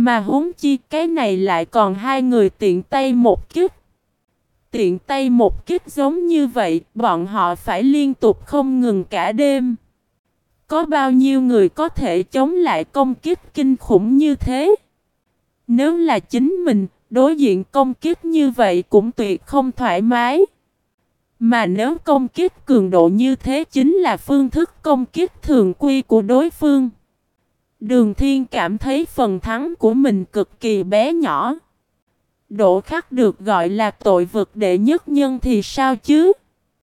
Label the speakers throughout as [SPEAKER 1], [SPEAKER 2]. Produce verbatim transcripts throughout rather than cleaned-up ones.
[SPEAKER 1] Mà huống chi cái này lại còn hai người tiện tay một kích. Tiện tay một kích giống như vậy, bọn họ phải liên tục không ngừng cả đêm. Có bao nhiêu người có thể chống lại công kích kinh khủng như thế? Nếu là chính mình, đối diện công kích như vậy cũng tuyệt không thoải mái. Mà nếu công kích cường độ như thế chính là phương thức công kích thường quy của đối phương. Đường Thiên cảm thấy phần thắng của mình cực kỳ bé nhỏ. Đỗ Khắc được gọi là tội vực đệ nhất nhân thì sao chứ?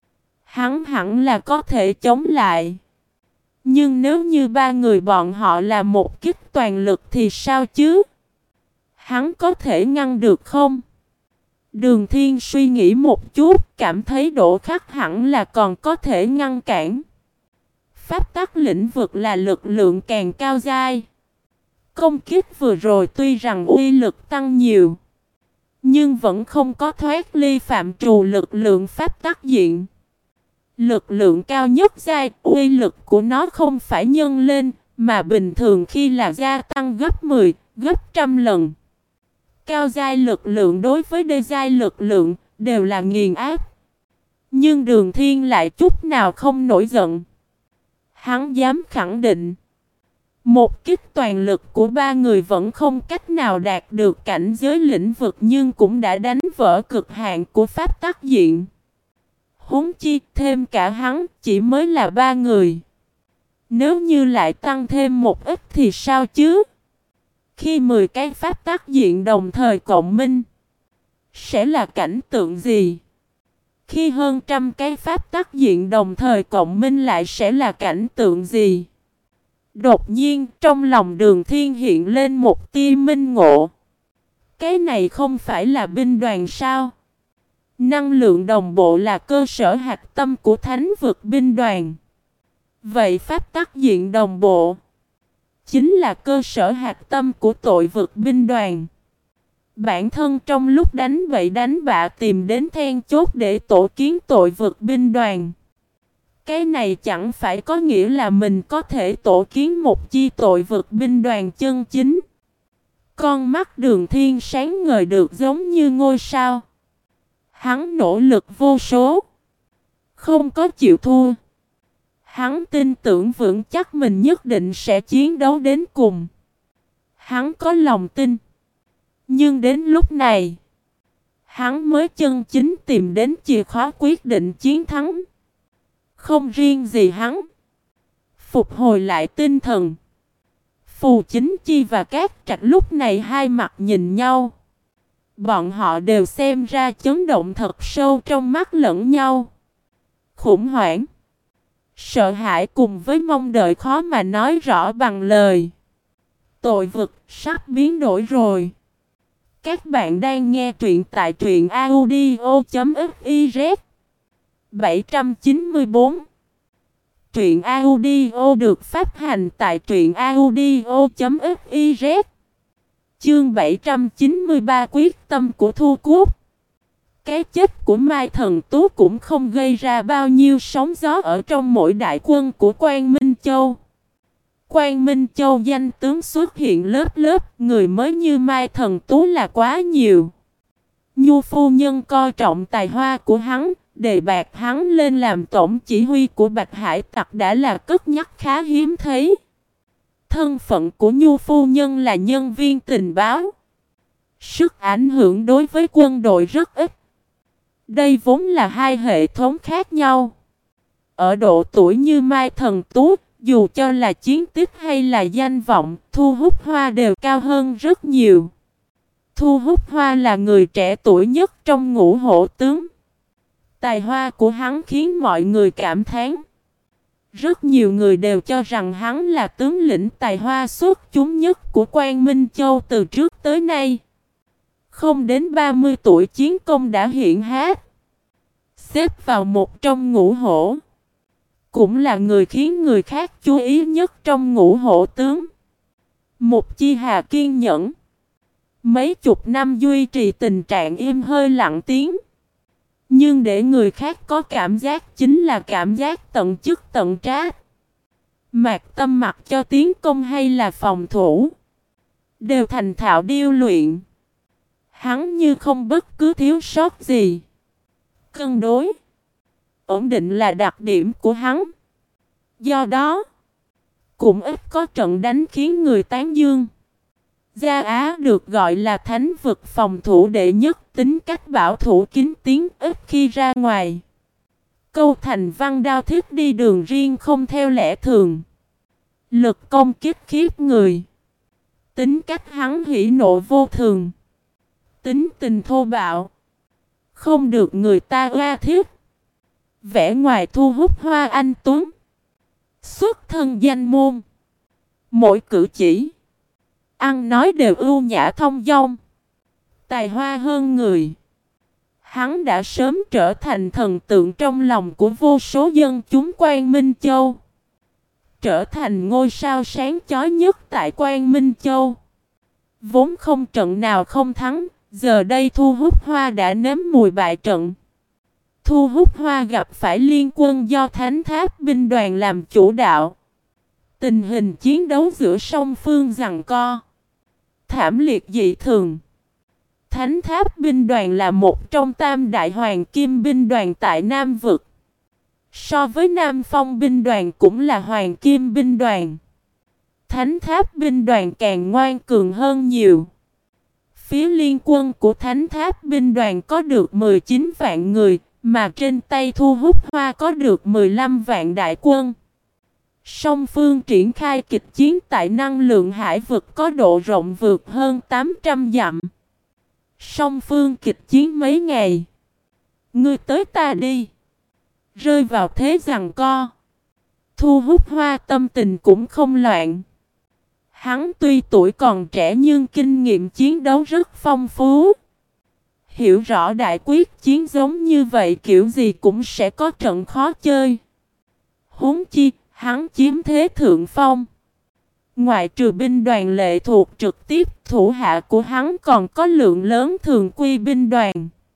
[SPEAKER 1] Hắn hẳn là có thể chống lại. Nhưng nếu như ba người bọn họ là một kích toàn lực thì sao chứ? Hắn có thể ngăn được không? Đường Thiên suy nghĩ một chút, cảm thấy Đỗ Khắc hẳn là còn có thể ngăn cản. Pháp tắc lĩnh vực là lực lượng càng cao dai. Công kích vừa rồi tuy rằng uy lực tăng nhiều, nhưng vẫn không có thoát ly phạm trù lực lượng pháp tắc diện. Lực lượng cao nhất giai, uy lực của nó không phải nhân lên, mà bình thường khi là gia tăng gấp mười, gấp trăm lần. Cao giai lực lượng đối với đê giai lực lượng đều là nghiền áp. Nhưng Đường Thiên lại chút nào không nổi giận. Hắn dám khẳng định, một kích toàn lực của ba người vẫn không cách nào đạt được cảnh giới lĩnh vực, nhưng cũng đã đánh vỡ cực hạn của pháp tắc diện. Huống chi thêm cả hắn chỉ mới là ba người. Nếu như lại tăng thêm một ít thì sao chứ? Khi mười cái pháp tắc diện đồng thời cộng minh, sẽ là cảnh tượng gì? Khi hơn trăm cái pháp tắc diện đồng thời cộng minh lại sẽ là cảnh tượng gì? Đột nhiên trong lòng Đường Thiên hiện lên một tia minh ngộ. Cái này không phải là binh đoàn sao? Năng lượng đồng bộ là cơ sở hạch tâm của thánh vực binh đoàn. Vậy pháp tắc diện đồng bộ chính là cơ sở hạch tâm của tội vực binh đoàn. Bản thân trong lúc đánh bậy đánh bạ tìm đến then chốt để tổ kiến tội vực binh đoàn. Cái này chẳng phải có nghĩa là mình có thể tổ kiến một chi tội vực binh đoàn chân chính. Con mắt Đường Thiên sáng ngời được giống như ngôi sao. Hắn nỗ lực vô số, không có chịu thua. Hắn tin tưởng vững chắc mình nhất định sẽ chiến đấu đến cùng. Hắn có lòng tin. Nhưng đến lúc này, hắn mới chân chính tìm đến chìa khóa quyết định chiến thắng. Không riêng gì hắn, phục hồi lại tinh thần, Phù Chính Chi và Cát Trạch lúc này hai mặt nhìn nhau. Bọn họ đều xem ra chấn động thật sâu trong mắt lẫn nhau. Khủng hoảng, sợ hãi cùng với mong đợi khó mà nói rõ bằng lời. Tội vực sắp biến đổi rồi. Các bạn đang nghe truyện tại truyện audio chấm fiz. bảy trăm chín mươi tư. Truyện audio được phát hành tại truyện audio chấm fiz. Chương bảy trăm chín mươi ba quyết tâm của Thu Cúc. Cái chết của Mai Thần Tú cũng không gây ra bao nhiêu sóng gió ở trong mỗi đại quân của Quang Minh Châu. Quang Minh Châu danh tướng xuất hiện lớp lớp, người mới như Mai Thần Tú là quá nhiều. Nhu phu nhân coi trọng tài hoa của hắn, đề bạt hắn lên làm tổng chỉ huy của Bạch Hải Tặc đã là cất nhắc khá hiếm thấy. Thân phận của Nhu phu nhân là nhân viên tình báo. Sức ảnh hưởng đối với quân đội rất ít. Đây vốn là hai hệ thống khác nhau. Ở độ tuổi như Mai Thần Tú, dù cho là chiến tích hay là danh vọng, Thu Hút Hoa đều cao hơn rất nhiều. Thu Hút Hoa là người trẻ tuổi nhất trong ngũ hổ tướng. Tài hoa của hắn khiến mọi người cảm thán. Rất nhiều người đều cho rằng hắn là tướng lĩnh tài hoa xuất chúng nhất của Quang Minh Châu từ trước tới nay. Không đến ba mươi tuổi chiến công đã hiện hát. Xếp vào một trong ngũ hổ. Cũng là người khiến người khác chú ý nhất trong ngũ hổ tướng. Một chi hà kiên nhẫn. Mấy chục năm duy trì tình trạng im hơi lặng tiếng. Nhưng để người khác có cảm giác chính là cảm giác tận chức tận trách. Mạc Tâm mặc cho tiến công hay là phòng thủ, đều thành thạo điêu luyện. Hắn như không bất cứ thiếu sót gì. Cân đối, ổn định là đặc điểm của hắn. Do đó, cũng ít có trận đánh khiến người tán dương. Gia Á được gọi là thánh vực phòng thủ đệ nhất, tính cách bảo thủ kín tiếng, ít khi ra ngoài. Câu thành văn đao thích đi đường riêng không theo lẽ thường. Lực công kích khiếp người. Tính cách hắn hỉ nộ vô thường. Tính tình thô bạo. Không được người ta oa thiết. Vẻ ngoài thu hút hoa anh tuấn. Xuất thân danh môn. Mỗi cử chỉ, ăn nói đều ưu nhã thông dong. Tài hoa hơn người. Hắn đã sớm trở thành thần tượng trong lòng của vô số dân chúng Quang Minh Châu. Trở thành ngôi sao sáng chói nhất tại Quang Minh Châu. Vốn không trận nào không thắng, giờ đây Thu Hút Hoa đã nếm mùi bại trận. Thu Hút Hoa gặp phải liên quân do Thánh Tháp binh đoàn làm chủ đạo. Tình hình chiến đấu giữa song phương giằng co, thảm liệt dị thường. Thánh Tháp binh đoàn là một trong tam đại hoàng kim binh đoàn tại Nam Vực. So với Nam Phong binh đoàn cũng là hoàng kim binh đoàn. Thánh Tháp binh đoàn càng ngoan cường hơn nhiều. Phía liên quân của Thánh Tháp binh đoàn có được mười chín vạn người, mà trên tay Thu Hút Hoa có được mười lăm vạn đại quân. Song phương triển khai kịch chiến tại năng lượng hải vực có độ rộng vượt hơn tám trăm dặm. Song phương kịch chiến mấy ngày. Ngươi tới ta đi. Rơi vào thế giằng co. Thu Hút Hoa tâm tình cũng không loạn. Hắn tuy tuổi còn trẻ nhưng kinh nghiệm chiến đấu rất phong phú. Hiểu rõ đại quyết chiến giống như vậy kiểu gì cũng sẽ có trận khó chơi. Huống chi, hắn chiếm thế thượng phong. Ngoại trừ binh đoàn lệ thuộc trực tiếp, thủ hạ của hắn còn có lượng lớn thường quy binh đoàn.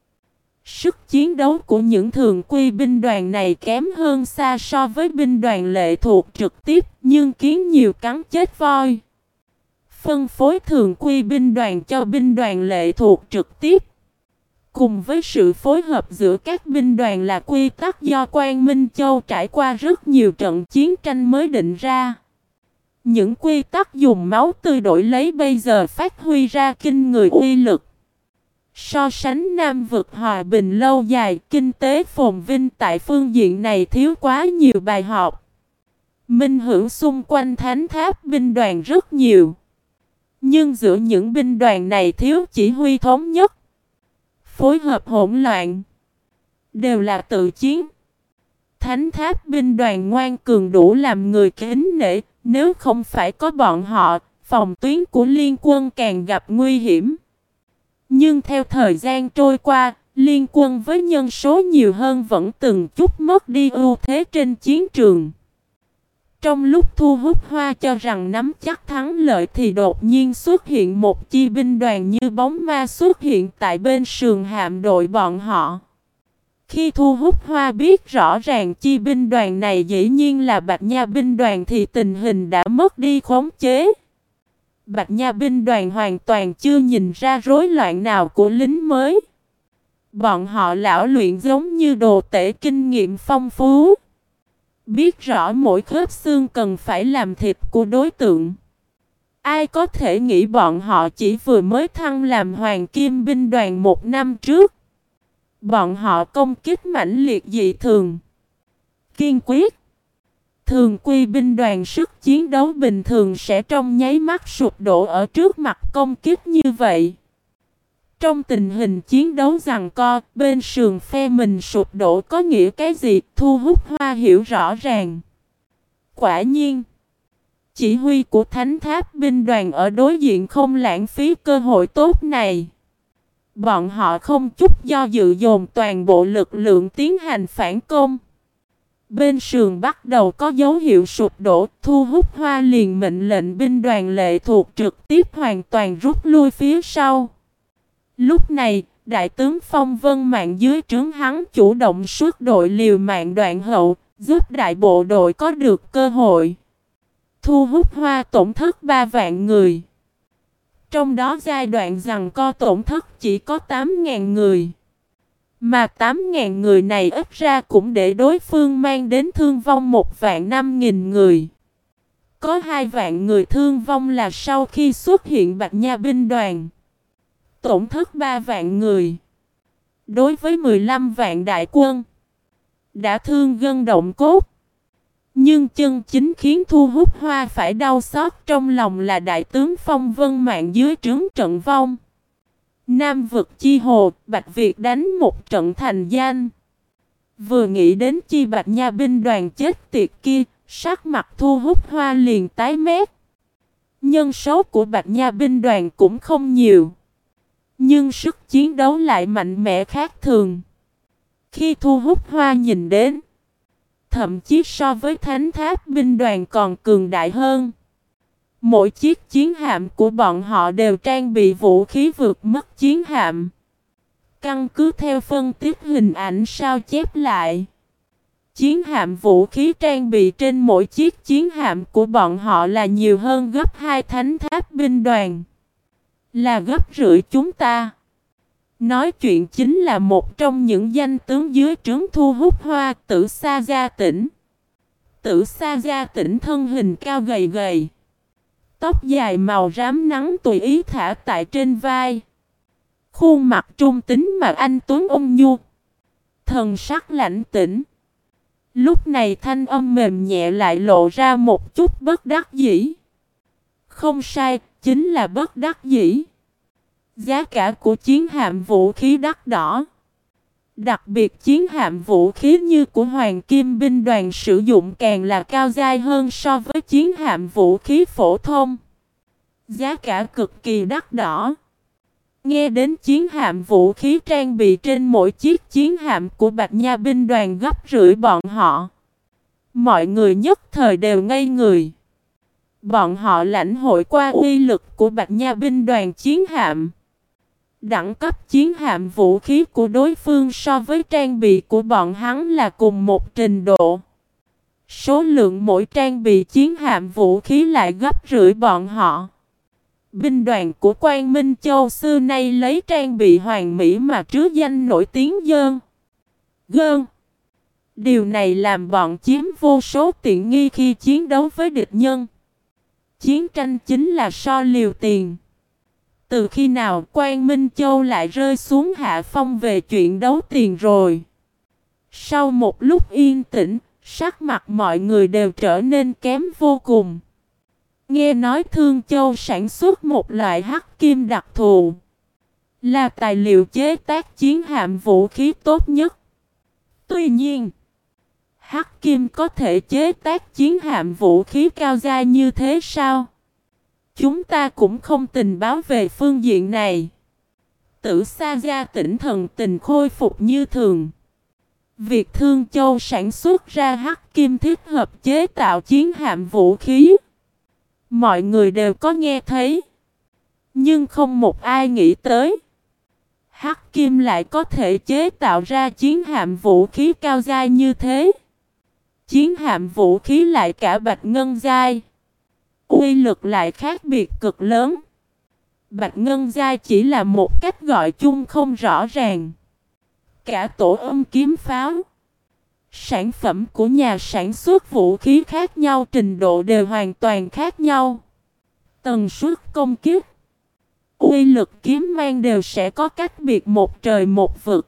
[SPEAKER 1] Sức chiến đấu của những thường quy binh đoàn này kém hơn xa so với binh đoàn lệ thuộc trực tiếp, nhưng kiến nhiều cắn chết voi. Phân phối thường quy binh đoàn cho binh đoàn lệ thuộc trực tiếp, cùng với sự phối hợp giữa các binh đoàn là quy tắc do Quang Minh Châu trải qua rất nhiều trận chiến tranh mới định ra. Những quy tắc dùng máu tươi đổi lấy bây giờ phát huy ra kinh người uy lực. So sánh Nam Vực hòa bình lâu dài, kinh tế phồn vinh tại phương diện này thiếu quá nhiều bài học. Minh hữu xung quanh Thánh Tháp binh đoàn rất nhiều. Nhưng giữa những binh đoàn này thiếu chỉ huy thống nhất. Phối hợp hỗn loạn. Đều là tự chiến. Thánh Tháp binh đoàn ngoan cường đủ làm người kính nể. Nếu không phải có bọn họ, phòng tuyến của liên quân càng gặp nguy hiểm. Nhưng theo thời gian trôi qua, liên quân với nhân số nhiều hơn vẫn từng chút mất đi ưu thế trên chiến trường. Trong lúc Thu Hút Hoa cho rằng nắm chắc thắng lợi thì đột nhiên xuất hiện một chi binh đoàn như bóng ma xuất hiện tại bên sườn hạm đội bọn họ. Khi Thu Hút Hoa biết rõ ràng chi binh đoàn này dĩ nhiên là Bạch Nha binh đoàn thì tình hình đã mất đi khống chế. Bạch Nha binh đoàn hoàn toàn chưa nhìn ra rối loạn nào của lính mới. Bọn họ lão luyện giống như đồ tể kinh nghiệm phong phú. Biết rõ mỗi khớp xương cần phải làm thịt của đối tượng. Ai có thể nghĩ bọn họ chỉ vừa mới thăng làm hoàng kim binh đoàn một năm trước. Bọn họ công kích mãnh liệt dị thường. Kiên quyết. Thường quy binh đoàn sức chiến đấu bình thường sẽ trong nháy mắt sụp đổ ở trước mặt công kích như vậy. Trong tình hình chiến đấu giằng co, bên sườn phe mình sụp đổ có nghĩa cái gì? Thu Hút Hoa hiểu rõ ràng. Quả nhiên, chỉ huy của Thánh Tháp binh đoàn ở đối diện không lãng phí cơ hội tốt này. Bọn họ không chút do dự dồn toàn bộ lực lượng tiến hành phản công. Bên sườn bắt đầu có dấu hiệu sụp đổ, Thu Hút Hoa liền mệnh lệnh binh đoàn lệ thuộc trực tiếp hoàn toàn rút lui phía sau. Lúc này, Đại tướng Phong Vân Mạng dưới trướng hắn chủ động suốt đội liều mạng đoạn hậu, giúp đại bộ đội có được cơ hội. Thu Hút Hoa tổn thất ba vạn người. Trong đó giai đoạn giằng co tổn thất chỉ có tám nghìn người. Mà tám nghìn người này ít ra cũng để đối phương mang đến thương vong một vạn năm nghìn người. Có hai vạn người thương vong là sau khi xuất hiện Bạch Nha binh đoàn. Tổn thất ba vạn người. Đối với mười lăm vạn đại quân, đã thương gân động cốt. Nhưng chân chính khiến Thu Hút Hoa phải đau xót trong lòng là đại tướng Phong Vân Mạng dưới trướng trận vong. Nam vực chi hồ, Bạch Việt đánh một trận thành danh. Vừa nghĩ đến chi Bạch Nha binh đoàn chết tiệt kia, sắc mặt Thu Hút Hoa liền tái mét. Nhân số của Bạch Nha binh đoàn cũng không nhiều, nhưng sức chiến đấu lại mạnh mẽ khác thường. Khi Thu Hút Hoa nhìn đến, thậm chí so với Thánh Tháp binh đoàn còn cường đại hơn. Mỗi chiếc chiến hạm của bọn họ đều trang bị vũ khí vượt mức chiến hạm. Căn cứ theo phân tích hình ảnh sao chép lại, chiến hạm vũ khí trang bị trên mỗi chiếc chiến hạm của bọn họ là nhiều hơn gấp hai Thánh Tháp binh đoàn. Là gấp rưỡi chúng ta. Nói chuyện chính là một trong những danh tướng dưới trướng Thu Hút Hoa, Tử Sa Gia Tỉnh. Tử Sa Gia Tỉnh thân hình cao gầy gầy, tóc dài màu rám nắng tùy ý thả tại trên vai. Khuôn mặt trung tính mà anh tuấn ôn nhu, thần sắc lãnh tĩnh. Lúc này thanh âm mềm nhẹ lại lộ ra một chút bất đắc dĩ. Không sai, chính là bất đắc dĩ. Giá cả của chiến hạm vũ khí đắt đỏ. Đặc biệt chiến hạm vũ khí như của Hoàng Kim binh đoàn sử dụng càng là cao dai hơn so với chiến hạm vũ khí phổ thông. Giá cả cực kỳ đắt đỏ. Nghe đến chiến hạm vũ khí trang bị trên mỗi chiếc chiến hạm của Bạch Nha binh đoàn gấp rưỡi bọn họ, mọi người nhất thời đều ngây người. Bọn họ lãnh hội qua uy lực của Bạch Nha binh đoàn chiến hạm. Đẳng cấp chiến hạm vũ khí của đối phương so với trang bị của bọn hắn là cùng một trình độ. Số lượng mỗi trang bị chiến hạm vũ khí lại gấp rưỡi bọn họ. Binh đoàn của Quang Minh Châu xưa nay lấy trang bị hoàn mỹ mà trứ danh nổi tiếng dơn. Gơn. Điều này làm bọn chiếm vô số tiện nghi khi chiến đấu với địch nhân. Chiến tranh chính là so liều tiền. Từ khi nào Quang Minh Châu lại rơi xuống hạ phong về chuyện đấu tiền rồi? Sau một lúc yên tĩnh, sắc mặt mọi người đều trở nên kém vô cùng. Nghe nói Thương Châu sản xuất một loại hắc kim đặc thù, là tài liệu chế tác chiến hạm vũ khí tốt nhất. Tuy nhiên, hắc kim có thể chế tác chiến hạm vũ khí cao giai như thế sao? Chúng ta cũng không tình báo về phương diện này. Tử Sa Gia Tỉnh thần tình khôi phục như thường. Việc Thương Châu sản xuất ra hắc kim thích hợp chế tạo chiến hạm vũ khí, mọi người đều có nghe thấy. Nhưng không một ai nghĩ tới hắc kim lại có thể chế tạo ra chiến hạm vũ khí cao giai như thế. Chiến hạm vũ khí lại cả bạch ngân giai, uy lực lại khác biệt cực lớn. Bạch ngân giai chỉ là một cách gọi chung không rõ ràng. Cả tổ âm kiếm pháo, sản phẩm của nhà sản xuất vũ khí khác nhau trình độ đều hoàn toàn khác nhau. Tần suất công kích, uy lực kiếm mang đều sẽ có cách biệt một trời một vực.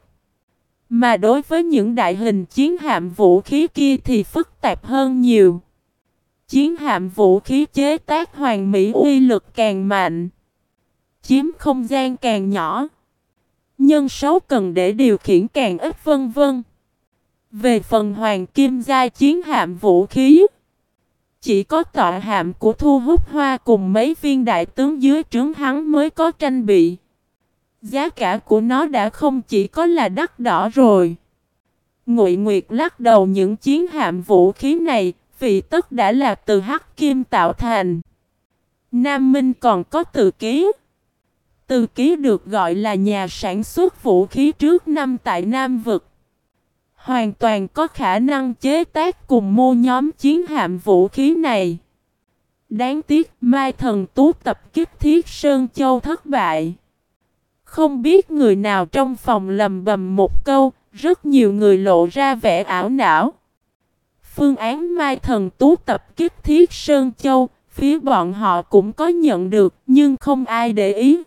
[SPEAKER 1] Mà đối với những đại hình chiến hạm vũ khí kia thì phức tạp hơn nhiều. Chiến hạm vũ khí chế tác hoàn mỹ uy lực càng mạnh, chiếm không gian càng nhỏ, nhân số cần để điều khiển càng ít vân vân. Về phần hoàng kim giai chiến hạm vũ khí, chỉ có tọa hạm của Thu Hút Hoa cùng mấy viên đại tướng dưới trướng hắn mới có tranh bị. Giá cả của nó đã không chỉ có là đắt đỏ rồi. Ngụy Nguyệt lắc đầu, những chiến hạm vũ khí này vì tất đã là từ hắc kim tạo thành. Nam Minh còn có Từ Ký. Từ Ký được gọi là nhà sản xuất vũ khí trước năm tại Nam Vực, hoàn toàn có khả năng chế tác cùng mua nhóm chiến hạm vũ khí này. Đáng tiếc Mai Thần Tú tập kích Thiết Sơn Châu thất bại. Không biết người nào trong phòng lầm bầm một câu, rất nhiều người lộ ra vẻ ảo não. Phương án Mai Thần Tú tập kích Thiết Sơn Châu, phía bọn họ cũng có nhận được, nhưng không ai để ý.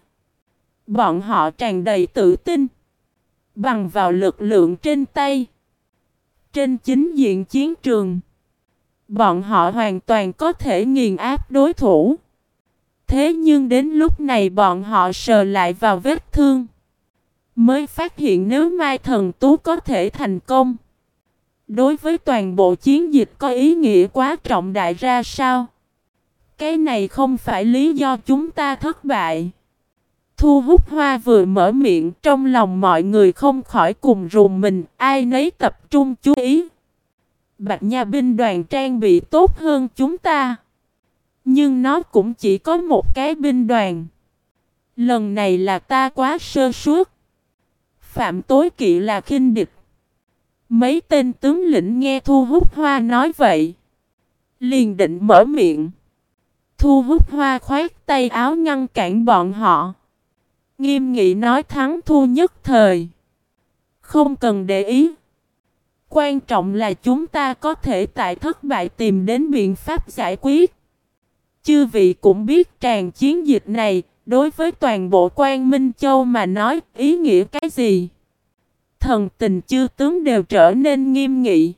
[SPEAKER 1] Bọn họ tràn đầy tự tin. Bằng vào lực lượng trên tay, trên chính diện chiến trường, bọn họ hoàn toàn có thể nghiền áp đối thủ. Thế nhưng đến lúc này bọn họ sờ lại vào vết thương, mới phát hiện nếu Mai Thần Tú có thể thành công, đối với toàn bộ chiến dịch có ý nghĩa quá trọng đại ra sao. Cái này không phải lý do chúng ta thất bại. Thu Hút Hoa vừa mở miệng, trong lòng mọi người không khỏi cùng rùng mình, ai nấy tập trung chú ý. Bạch Nha binh đoàn trang bị tốt hơn chúng ta, nhưng nó cũng chỉ có một cái binh đoàn. Lần này là ta quá sơ suất. Phạm tối kỵ là khinh địch. Mấy tên tướng lĩnh nghe Thu Hút Hoa nói vậy, liền định mở miệng. Thu Hút Hoa khoát tay áo ngăn cản bọn họ, nghiêm nghị nói thắng thua nhất thời, không cần để ý. Quan trọng là chúng ta có thể tại thất bại tìm đến biện pháp giải quyết. Chư vị cũng biết tràng chiến dịch này, đối với toàn bộ Quang Minh Châu mà nói ý nghĩa cái gì. Thần tình chư tướng đều trở nên nghiêm nghị.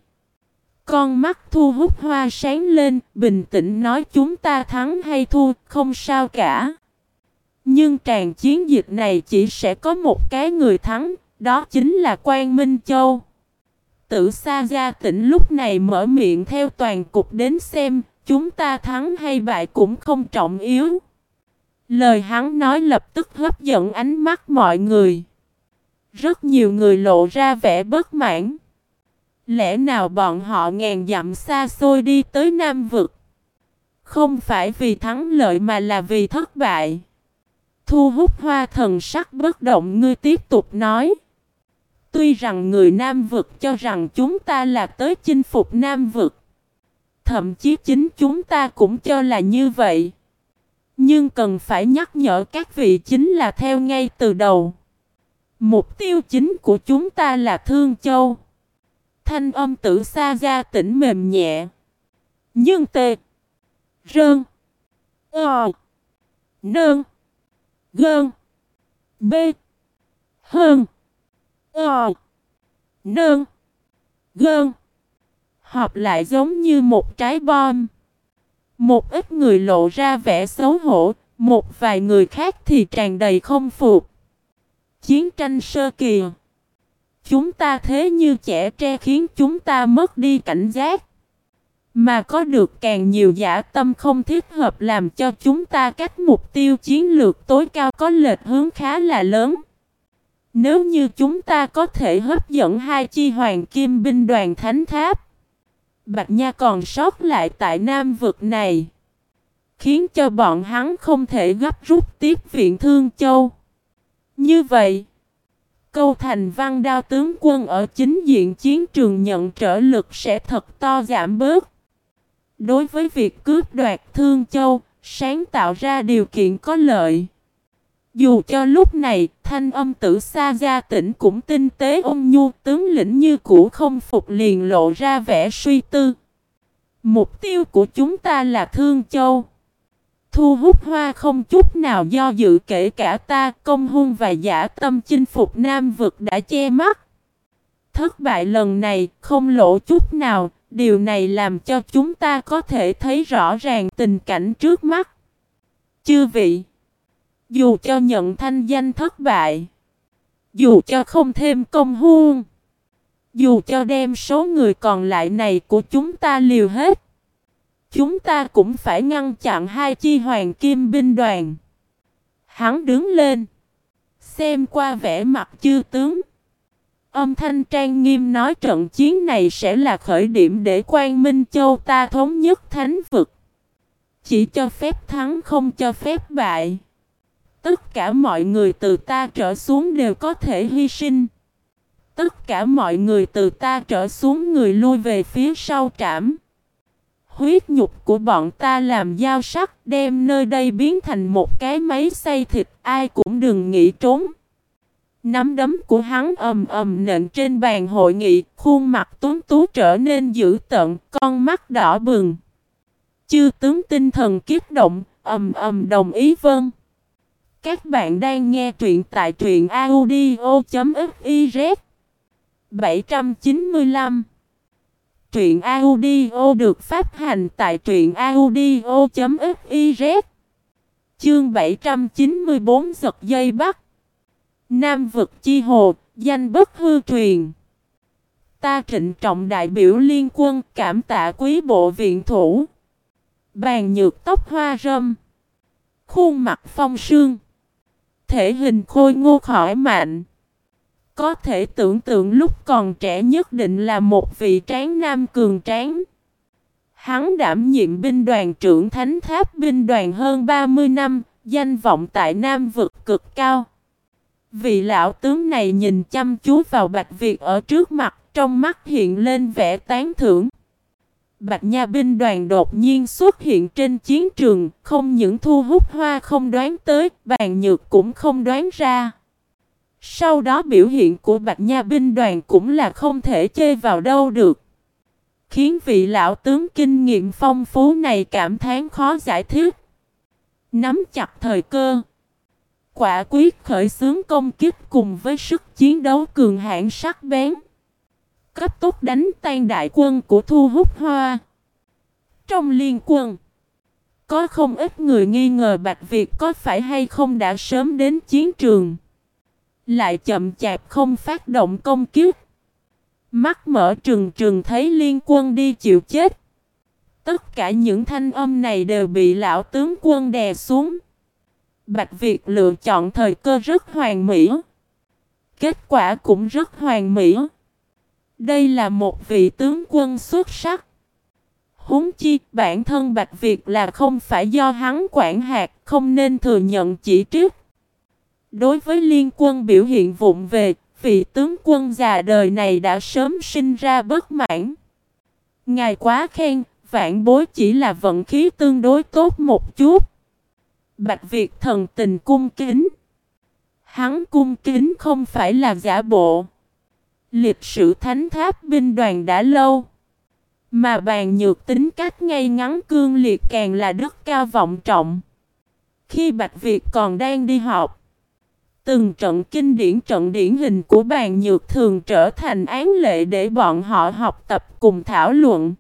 [SPEAKER 1] Con mắt Thu Hút Hoa sáng lên, bình tĩnh nói chúng ta thắng hay thua, không sao cả. Nhưng tràng chiến dịch này chỉ sẽ có một cái người thắng, đó chính là Quang Minh Châu. Tử Sa Gia Tĩnh lúc này mở miệng theo toàn cục đến xem, chúng ta thắng hay bại cũng không trọng yếu. Lời hắn nói lập tức hấp dẫn ánh mắt mọi người. Rất nhiều người lộ ra vẻ bất mãn. Lẽ nào bọn họ ngàn dặm xa xôi đi tới Nam Vực, không phải vì thắng lợi mà là vì thất bại? Thu Hút Hoa thần sắc bất động, ngươi tiếp tục nói. Tuy rằng người Nam Vực cho rằng chúng ta là tới chinh phục Nam Vực, thậm chí chính chúng ta cũng cho là như vậy. Nhưng cần phải nhắc nhở các vị chính là theo ngay từ đầu. Mục tiêu chính của chúng ta là Thương Châu. Thanh âm Tử Sa Gia Tĩnh mềm nhẹ. Nhưng tê, rơn, ờ, nơn, gơn, bê, hơn, ờ, nơn, gơn. Họp lại giống như một trái bom. Một ít người lộ ra vẻ xấu hổ, một vài người khác thì tràn đầy không phục. Chiến tranh sơ kỳ, chúng ta thế như chẻ tre khiến chúng ta mất đi cảnh giác. Mà có được càng nhiều dã tâm không thích hợp làm cho chúng ta cách mục tiêu chiến lược tối cao có lệch hướng khá là lớn. Nếu như chúng ta có thể hấp dẫn hai chi hoàng kim binh đoàn thánh tháp, Bạch Nha còn sót lại tại Nam Vực này, khiến cho bọn hắn không thể gấp rút tiếp viện Thương Châu. Như vậy, Câu Thành Văn Đao tướng quân ở chính diện chiến trường nhận trợ lực sẽ thật to giảm bớt. Đối với việc cướp đoạt Thương Châu, sáng tạo ra điều kiện có lợi. Dù cho lúc này, thanh âm Tử Sa Gia Tĩnh cũng tinh tế ôn nhu, tướng lĩnh như cũ không phục liền lộ ra vẻ suy tư. Mục tiêu của chúng ta là Thương Châu. Thu Hút Hoa không chút nào do dự, kể cả ta, Công Hung và Dã Tâm chinh phục Nam Vực đã che mắt. Thất bại lần này không lộ chút nào, điều này làm cho chúng ta có thể thấy rõ ràng tình cảnh trước mắt. Chư vị, dù cho nhận thanh danh thất bại, dù cho không thêm Công Hung, dù cho đem số người còn lại này của chúng ta liều hết, chúng ta cũng phải ngăn chặn hai chi hoàng kim binh đoàn. Hắn đứng lên, xem qua vẻ mặt chư tướng, âm thanh trang nghiêm nói trận chiến này sẽ là khởi điểm để Quang Minh Châu ta thống nhất thánh vực. Chỉ cho phép thắng, không cho phép bại. Tất cả mọi người từ ta trở xuống đều có thể hy sinh. Tất cả mọi người từ ta trở xuống người lui về phía sau trảm. huyết nhục của bọn ta làm dao sắc, đem nơi đây biến thành một cái máy xay thịt, ai cũng đừng nghĩ trốn. Nắm đấm của hắn ầm ầm nện trên bàn hội nghị, khuôn mặt tuấn tú trở nên dữ tợn, con mắt đỏ bừng. Chư tướng tinh thần kiếp động, ầm ầm đồng ý vâng. Các bạn đang nghe truyện tại truyện audio.fiz. bảy trăm chín mươi lăm. Truyện audio được phát hành tại truyện audio.fiz. Chương bảy trăm chín mươi bốn giật dây bắt. Nam vực chi hồ, danh bất hư truyền. Ta trịnh trọng đại biểu liên quân, cảm tạ quý bộ viện thủ. Bàn nhược tóc hoa râm, khuôn mặt phong sương, thể hình khôi ngô khỏi mạnh. Có thể tưởng tượng lúc còn trẻ nhất định là một vị tráng nam cường tráng. Hắn đảm nhiệm binh đoàn trưởng Thánh Tháp binh đoàn hơn ba mươi năm, danh vọng tại Nam vực cực cao. Vị lão tướng này nhìn chăm chú vào Bạch Việt ở trước mặt, trong mắt hiện lên vẻ tán thưởng. Bạch Nha binh đoàn đột nhiên xuất hiện trên chiến trường, không những Thu Hút Hoa không đoán tới, Bàn Nhược cũng không đoán ra. Sau đó biểu hiện của Bạch Nha binh đoàn cũng là không thể chê vào đâu được, khiến vị lão tướng kinh nghiệm phong phú này cảm thán khó giải thích. Nắm chặt thời cơ, quả quyết khởi xướng công kích cùng với sức chiến đấu cường hãn sắc bén, cấp tốc đánh tan đại quân của Thu Hút Hoa. Trong liên quân, có không ít người nghi ngờ Bạch Việt có phải hay không đã sớm đến chiến trường, lại chậm chạp không phát động công kích. Mắt mở trừng trừng thấy liên quân đi chịu chết. Tất cả những thanh âm này đều bị lão tướng quân đè xuống. Bạch Việt lựa chọn thời cơ rất hoàn mỹ, kết quả cũng rất hoàn mỹ. Đây là một vị tướng quân xuất sắc. Huống chi bản thân Bạch Việt là không phải do hắn quản hạt, không nên thừa nhận chỉ trích. Đối với liên quân biểu hiện vụng về, vị tướng quân già đời này đã sớm sinh ra bất mãn. Ngài quá khen, vạn bối chỉ là vận khí tương đối tốt một chút. Bạch Việt thần tình cung kính. Hắn cung kính không phải là giả bộ. Lịch sử Thánh Tháp binh đoàn đã lâu, mà Bàn Nhược tính cách ngay ngắn cương liệt càng là đức cao vọng trọng. Khi Bạch Việt còn đang đi học, từng trận kinh điển trận điển hình của Bàn Nhược thường trở thành án lệ để bọn họ học tập cùng thảo luận.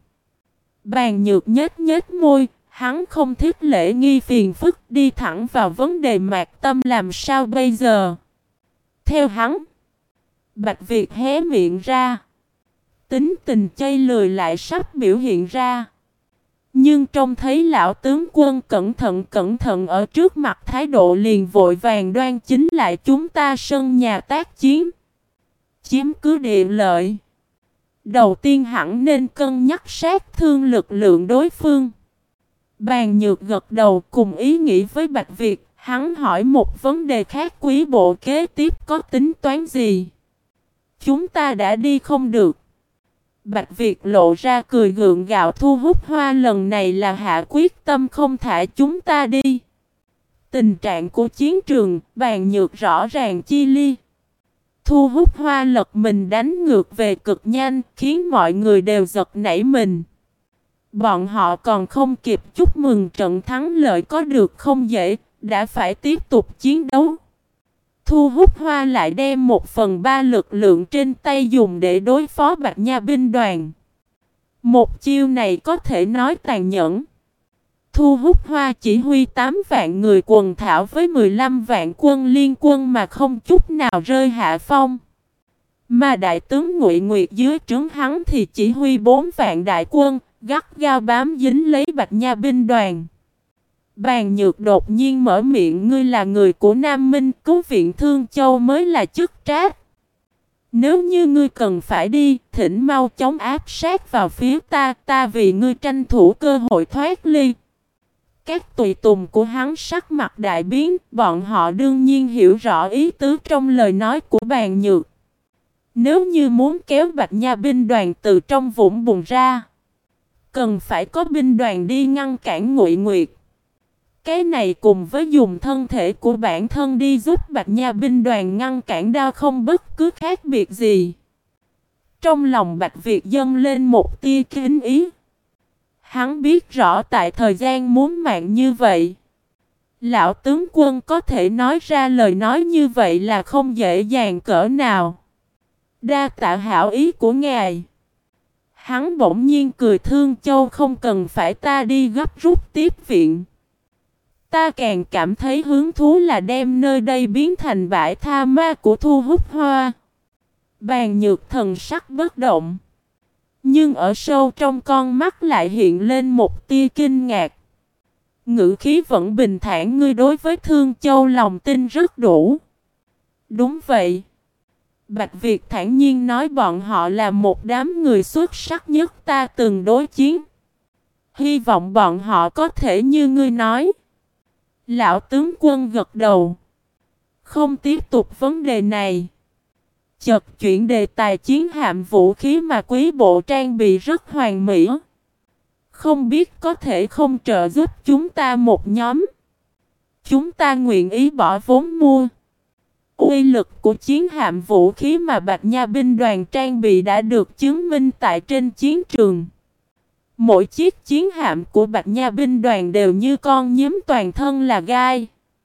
[SPEAKER 1] Bàn Nhược nhếch nhếch môi, hắn không thích lễ nghi phiền phức, đi thẳng vào vấn đề mạc tâm làm sao bây giờ. Theo hắn, Bạch Việt hé miệng ra, tính tình chây lười lại sắp biểu hiện ra. Nhưng trông thấy lão tướng quân cẩn thận cẩn thận ở trước mặt, thái độ liền vội vàng đoan chính lại. Chúng ta sân nhà tác chiến, chiếm cứ địa lợi, đầu tiên hẳn nên cân nhắc sát thương lực lượng đối phương. Bàn Nhược gật đầu cùng ý nghĩ với Bạch Việt. Hắn hỏi một vấn đề khác, quý bộ kế tiếp có tính toán gì? Chúng ta đã đi không được. Bạch Việt lộ ra cười gượng gạo. Thu Hút Hoa lần này là hạ quyết tâm không thả chúng ta đi. Tình trạng của chiến trường, Bàn Nhược rõ ràng chi ly. Thu Hút Hoa lật mình đánh ngược về cực nhanh, khiến mọi người đều giật nảy mình. Bọn họ còn không kịp chúc mừng trận thắng lợi có được không dễ, đã phải tiếp tục chiến đấu. Thu Hút Hoa lại đem một phần ba lực lượng trên tay dùng để đối phó Bạch Nha binh đoàn. Một chiêu này có thể nói tàn nhẫn. Thu Hút Hoa chỉ huy tám vạn người quần thảo với mười lăm vạn quân liên quân mà không chút nào rơi hạ phong. Mà đại tướng Ngụy Nguyệt dưới trướng hắn thì chỉ huy bốn vạn đại quân, gắt gao bám dính lấy Bạch Nha binh đoàn. Bàn Nhược đột nhiên mở miệng, ngươi là người của Nam Minh, cứu viện Thương Châu mới là chức trách. Nếu như ngươi cần phải đi, thỉnh mau chóng áp sát vào phía ta, ta vì ngươi tranh thủ cơ hội thoát ly. Các tùy tùng của hắn sắc mặt đại biến, bọn họ đương nhiên hiểu rõ ý tứ trong lời nói của Bàn Nhược. Nếu như muốn kéo Bạch Nha binh đoàn từ trong vũng bùn ra, Cần phải có binh đoàn đi ngăn cản Ngụy Nguyệt. Cái này cùng với dùng thân thể của bản thân đi giúp Bạch Nha binh đoàn ngăn cản đao không bất cứ khác biệt gì. Trong lòng Bạch Việt dâng lên một tia kính ý. Hắn biết rõ tại thời gian muốn mạng như vậy, lão tướng quân có thể nói ra lời nói như vậy là không dễ dàng cỡ nào. Đa tạ hảo ý của ngài. Hắn bỗng nhiên cười, Thương Châu không cần phải ta đi gấp rút tiếp viện. Ta càng cảm thấy hứng thú là đem nơi đây biến thành bãi tha ma của Thu Hút Hoa. Bàn Nhược thần sắc bất động, nhưng ở sâu trong con mắt lại hiện lên một tia kinh ngạc. Ngữ khí vẫn bình thản, ngươi đối với Thương Châu lòng tin rất đủ. Đúng vậy. Bạch Việt thản nhiên nói, bọn họ là một đám người xuất sắc nhất ta từng đối chiến. Hy vọng bọn họ có thể như ngươi nói. Lão tướng quân gật đầu, không tiếp tục vấn đề này. Chợt chuyển đề tài, chiến hạm vũ khí mà quý bộ trang bị rất hoàn mỹ. Không biết có thể không trợ giúp chúng ta một nhóm. Chúng ta nguyện ý bỏ vốn mua. Uy lực của chiến hạm vũ khí mà Bạch Nha binh đoàn trang bị đã được chứng minh tại trên chiến trường. Mỗi chiếc chiến hạm của Bạch Nha binh đoàn đều như con nhím, toàn thân là gai.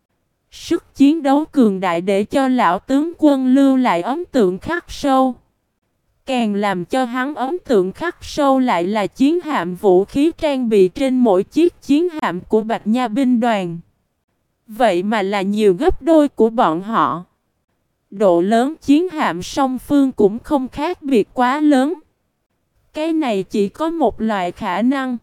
[SPEAKER 1] Sức chiến đấu cường đại để cho lão tướng quân lưu lại ấn tượng khắc sâu. Càng làm cho hắn ấn tượng khắc sâu lại là chiến hạm vũ khí trang bị trên mỗi chiếc chiến hạm của Bạch Nha binh đoàn. Vậy mà là nhiều gấp đôi của bọn họ. Độ lớn chiến hạm song phương cũng không khác biệt quá lớn. Cái này chỉ có một loại khả năng.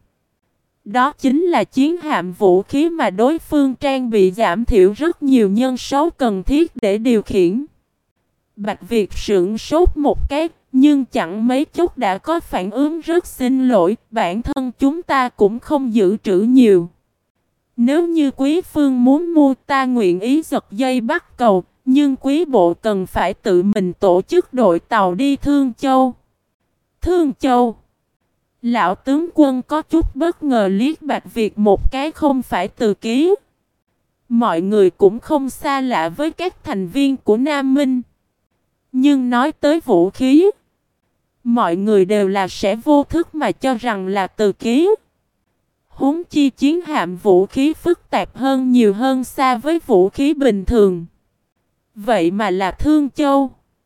[SPEAKER 1] Đó chính là chiến hạm vũ khí mà đối phương trang bị giảm thiểu rất nhiều nhân số cần thiết để điều khiển. Bạch Việt sững sốt một cái, nhưng chẳng mấy chốc đã có phản ứng, rất xin lỗi, bản thân chúng ta cũng không dự trữ nhiều. Nếu như quý phương muốn mua, ta nguyện ý giật dây bắt cầu, nhưng quý bộ cần phải tự mình tổ chức đội tàu đi Thương Châu. Thương Châu? Lão tướng quân có chút bất ngờ liếc Bạch Việt một cái, không phải Từ Ký. Mọi người cũng không xa lạ với các thành viên của Nam Minh. Nhưng nói tới vũ khí, mọi người đều là sẽ vô thức mà cho rằng là Từ Ký. Huống chi chiến hạm vũ khí phức tạp hơn nhiều hơn xa với vũ khí bình thường. Vậy mà là Thương Châu.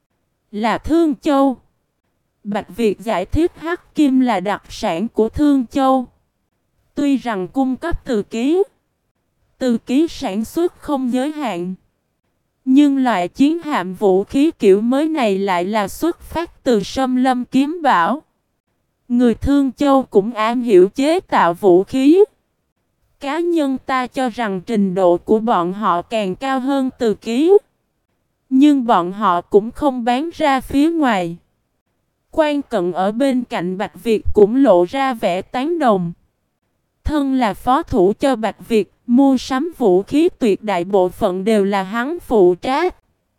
[SPEAKER 1] Là Thương Châu. Bạch Việt giải thích hắc kim là đặc sản của Thương Châu. Tuy rằng cung cấp Từ Ký, Từ Ký sản xuất không giới hạn, nhưng loại chiến hạm vũ khí kiểu mới này lại là xuất phát từ Sâm Lâm Kiếm Bảo. Người Thương Châu cũng am hiểu chế tạo vũ khí. Cá nhân ta cho rằng trình độ của bọn họ càng cao hơn Từ Ký. Nhưng bọn họ cũng không bán ra phía ngoài. Quan Cận ở bên cạnh Bạch Việt cũng lộ ra vẻ tán đồng. Thân là phó thủ cho Bạch Việt, mua sắm vũ khí tuyệt đại bộ phận đều là hắn phụ trách.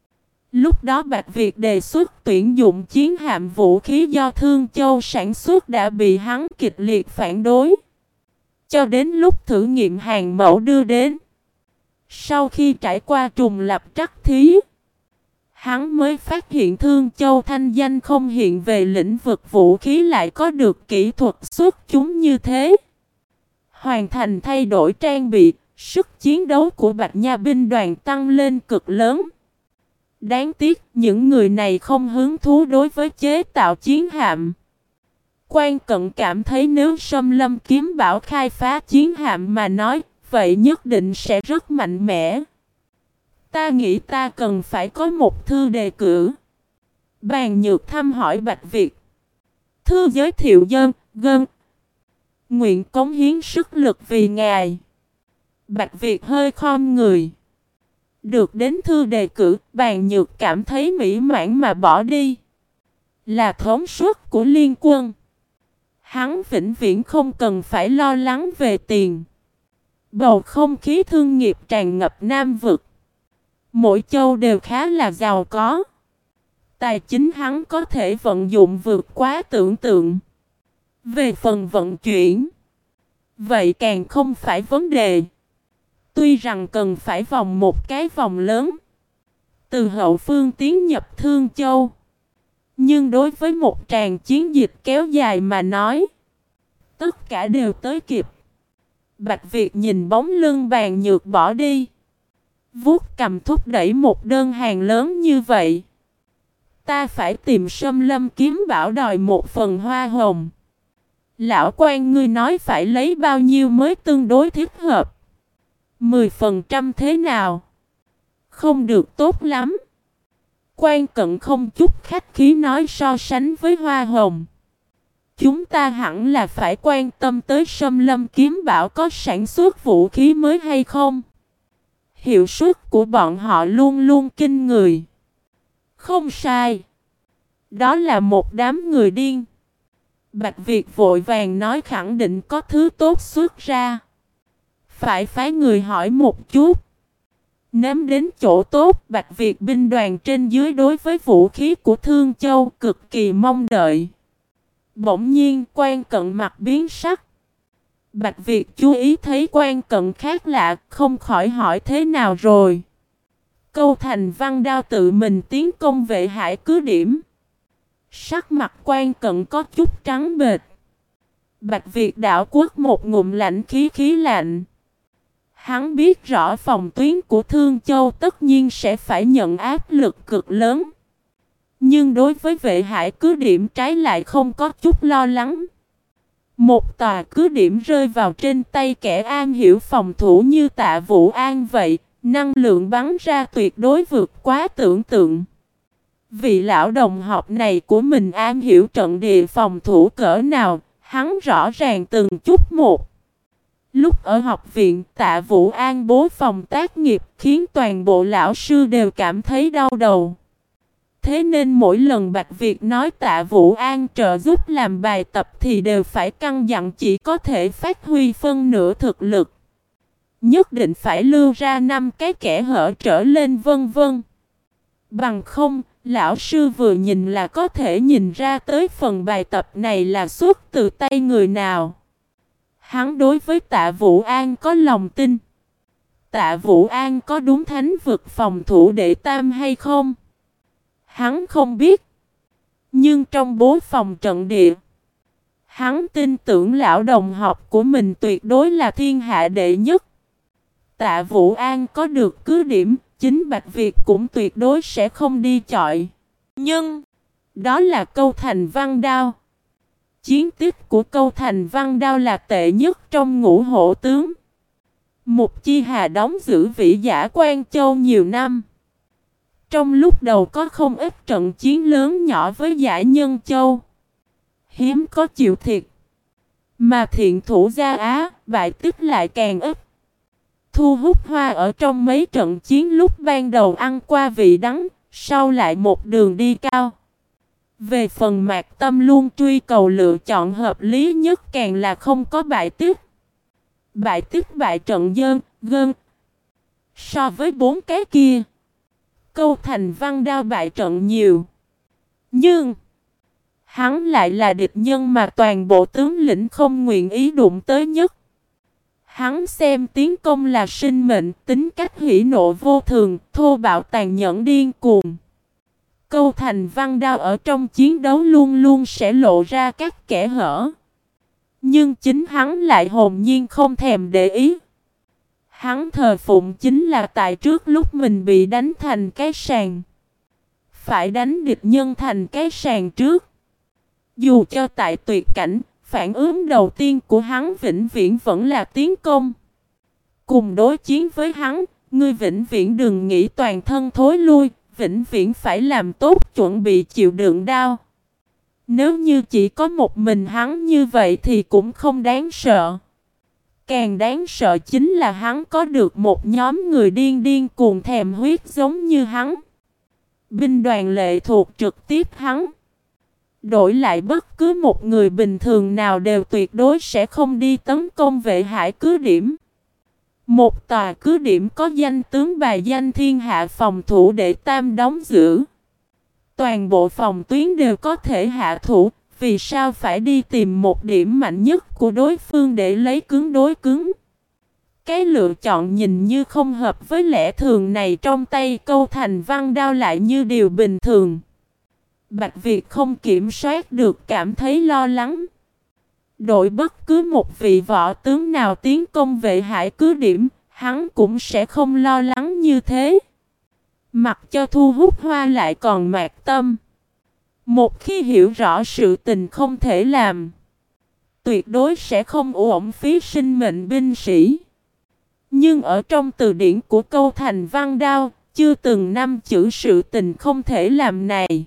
[SPEAKER 1] Lúc đó Bạch Việt đề xuất tuyển dụng chiến hạm vũ khí do Thương Châu sản xuất đã bị hắn kịch liệt phản đối. Cho đến lúc thử nghiệm hàng mẫu đưa đến, sau khi trải qua trùng lập trắc thí, hắn mới phát hiện Thương Châu thanh danh không hiện về lĩnh vực vũ khí lại có được kỹ thuật xuất chúng như thế. Hoàn thành thay đổi trang bị, sức chiến đấu của Bạch Nha binh đoàn tăng lên cực lớn. Đáng tiếc những người này không hứng thú đối với chế tạo chiến hạm. Quan Cận cảm thấy nếu Sâm Lâm Kiếm Bảo khai phá chiến hạm mà nói, vậy nhất định sẽ rất mạnh mẽ. Ta nghĩ ta cần phải có một thư đề cử. Bàn Nhược thăm hỏi Bạch Việt. Thư giới thiệu dân, gân. Nguyện cống hiến sức lực vì ngài. Bạch Việt hơi khom người. Được đến thư đề cử, Bàn Nhược cảm thấy mỹ mãn mà bỏ đi. Là thống suất của liên quân. Hắn vĩnh viễn không cần phải lo lắng về tiền. Bầu không khí thương nghiệp tràn ngập Nam vực. Mỗi châu đều khá là giàu có. Tài chính hắn có thể vận dụng vượt quá tưởng tượng. Về phần vận chuyển, vậy càng không phải vấn đề. Tuy rằng cần phải vòng một cái vòng lớn, từ hậu phương tiến nhập Thương Châu, nhưng đối với một tràng chiến dịch kéo dài mà nói, tất cả đều tới kịp. Bạch Việt nhìn bóng lưng Bàn Nhược bỏ đi, vuốt cầm thúc đẩy một đơn hàng lớn như vậy. Ta phải tìm Sâm Lâm Kiếm Bảo đòi một phần hoa hồng. Lão quan ngươi nói phải lấy bao nhiêu mới tương đối thích hợp? Mười phần trăm thế nào? Không được tốt lắm. Quan Cận không chút khách khí nói so sánh với hoa hồng. Chúng ta hẳn là phải quan tâm tới Sâm Lâm Kiếm Bảo có sản xuất vũ khí mới hay không. Hiệu suất của bọn họ luôn luôn kinh người. Không sai. Đó là một đám người điên. Bạch Việt vội vàng nói khẳng định có thứ tốt xuất ra. Phải phái người hỏi một chút. Nếm đến chỗ tốt, Bạch Việt binh đoàn trên dưới đối với vũ khí của Thương Châu cực kỳ mong đợi. Bỗng nhiên Quan Cận mặt biến sắc. Bạch Việt chú ý thấy Quan Cận khác lạ, không khỏi hỏi thế nào rồi. Câu Thành Văn Đao tự mình tiến công Vệ Hải cứ điểm. Sắc mặt Quan Cận có chút trắng bệch. Bạch Việt đảo quốc một ngụm lạnh khí khí lạnh. Hắn biết rõ phòng tuyến của Thương Châu tất nhiên sẽ phải nhận áp lực cực lớn. Nhưng đối với Vệ Hải cứ điểm trái lại không có chút lo lắng. Một tòa cứ điểm rơi vào trên tay kẻ am hiểu phòng thủ như Tạ Vũ An vậy, năng lượng bắn ra tuyệt đối vượt quá tưởng tượng. Vị lão đồng học này của mình am hiểu trận địa phòng thủ cỡ nào, hắn rõ ràng từng chút một. Lúc ở học viện, Tạ Vũ An bố phòng tác nghiệp khiến toàn bộ lão sư đều cảm thấy đau đầu. Thế nên mỗi lần Bạch Việt nói Tạ Vũ An trợ giúp làm bài tập thì đều phải căn dặn chỉ có thể phát huy phân nửa thực lực. Nhất định phải lưu ra năm cái kẽ hở trở lên vân vân. Bằng không, lão sư vừa nhìn là có thể nhìn ra tới phần bài tập này là xuất từ tay người nào. Hắn đối với Tạ Vũ An có lòng tin. Tạ Vũ An có đúng thánh vực phòng thủ đệ tam hay không? Hắn không biết. Nhưng trong bố phòng trận địa, hắn tin tưởng lão đồng học của mình tuyệt đối là thiên hạ đệ nhất. Tạ Vũ An có được cứ điểm, chính Bạch Việt cũng tuyệt đối sẽ không đi chọi. Nhưng, đó là Câu Thành Văn Đao. Chiến tích của Câu Thành Văn Đao là tệ nhất trong ngũ hổ tướng. Mục Chi Hà đóng giữ Vĩ Giả Quan Châu nhiều năm. Trong lúc đầu có không ít trận chiến lớn nhỏ với Giả Nhân Châu. Hiếm có chịu thiệt. Mà thiện thủ Gia Á, bại tích lại càng ít. Thu hút hoa ở trong mấy trận chiến lúc ban đầu ăn qua vị đắng, sau lại một đường đi cao. Về phần Mạc Tâm luôn truy cầu lựa chọn hợp lý nhất càng là không có bại tích. Bại tích bại trận dơn, gơn. So với bốn cái kia, Câu Thành Văn Đao bại trận nhiều. Nhưng, hắn lại là địch nhân mà toàn bộ tướng lĩnh không nguyện ý đụng tới nhất. Hắn xem tiến công là sinh mệnh, tính cách hỉ nộ vô thường, thô bạo tàn nhẫn điên cuồng. Câu Thành Văn Đao ở trong chiến đấu luôn luôn sẽ lộ ra các kẽ hở. Nhưng chính hắn lại hồn nhiên không thèm để ý. Hắn thờ phụng chính là tại trước lúc mình bị đánh thành cái sàn. Phải đánh địch nhân thành cái sàn trước. Dù cho tại tuyệt cảnh, phản ứng đầu tiên của hắn vĩnh viễn vẫn là tiến công. Cùng đối chiến với hắn, ngươi vĩnh viễn đừng nghĩ toàn thân thối lui, vĩnh viễn phải làm tốt chuẩn bị chịu đựng đau. Nếu như chỉ có một mình hắn như vậy thì cũng không đáng sợ. Càng đáng sợ chính là hắn có được một nhóm người điên điên cuồng thèm huyết giống như hắn. Binh đoàn lệ thuộc trực tiếp hắn. Đổi lại bất cứ một người bình thường nào đều tuyệt đối sẽ không đi tấn công Vệ Hải cứ điểm. Một tòa cứ điểm có danh tướng bài danh thiên hạ phòng thủ để tam đóng giữ. Toàn bộ phòng tuyến đều có thể hạ thủ, vì sao phải đi tìm một điểm mạnh nhất của đối phương để lấy cứng đối cứng. Cái lựa chọn nhìn như không hợp với lẽ thường này trong tay Câu Thành Văn Đao lại như điều bình thường. Bạch Việt không kiểm soát được cảm thấy lo lắng. Đội bất cứ một vị võ tướng nào tiến công Vệ Hải cứ điểm, hắn cũng sẽ không lo lắng như thế. Mặc cho Thu Hút Hoa lại còn mạc tâm. Một khi hiểu rõ sự tình không thể làm, tuyệt đối sẽ không uổng phí sinh mệnh binh sĩ. Nhưng ở trong từ điển của Câu Thành Văn Đao, chưa từng năm chữ sự tình không thể làm này.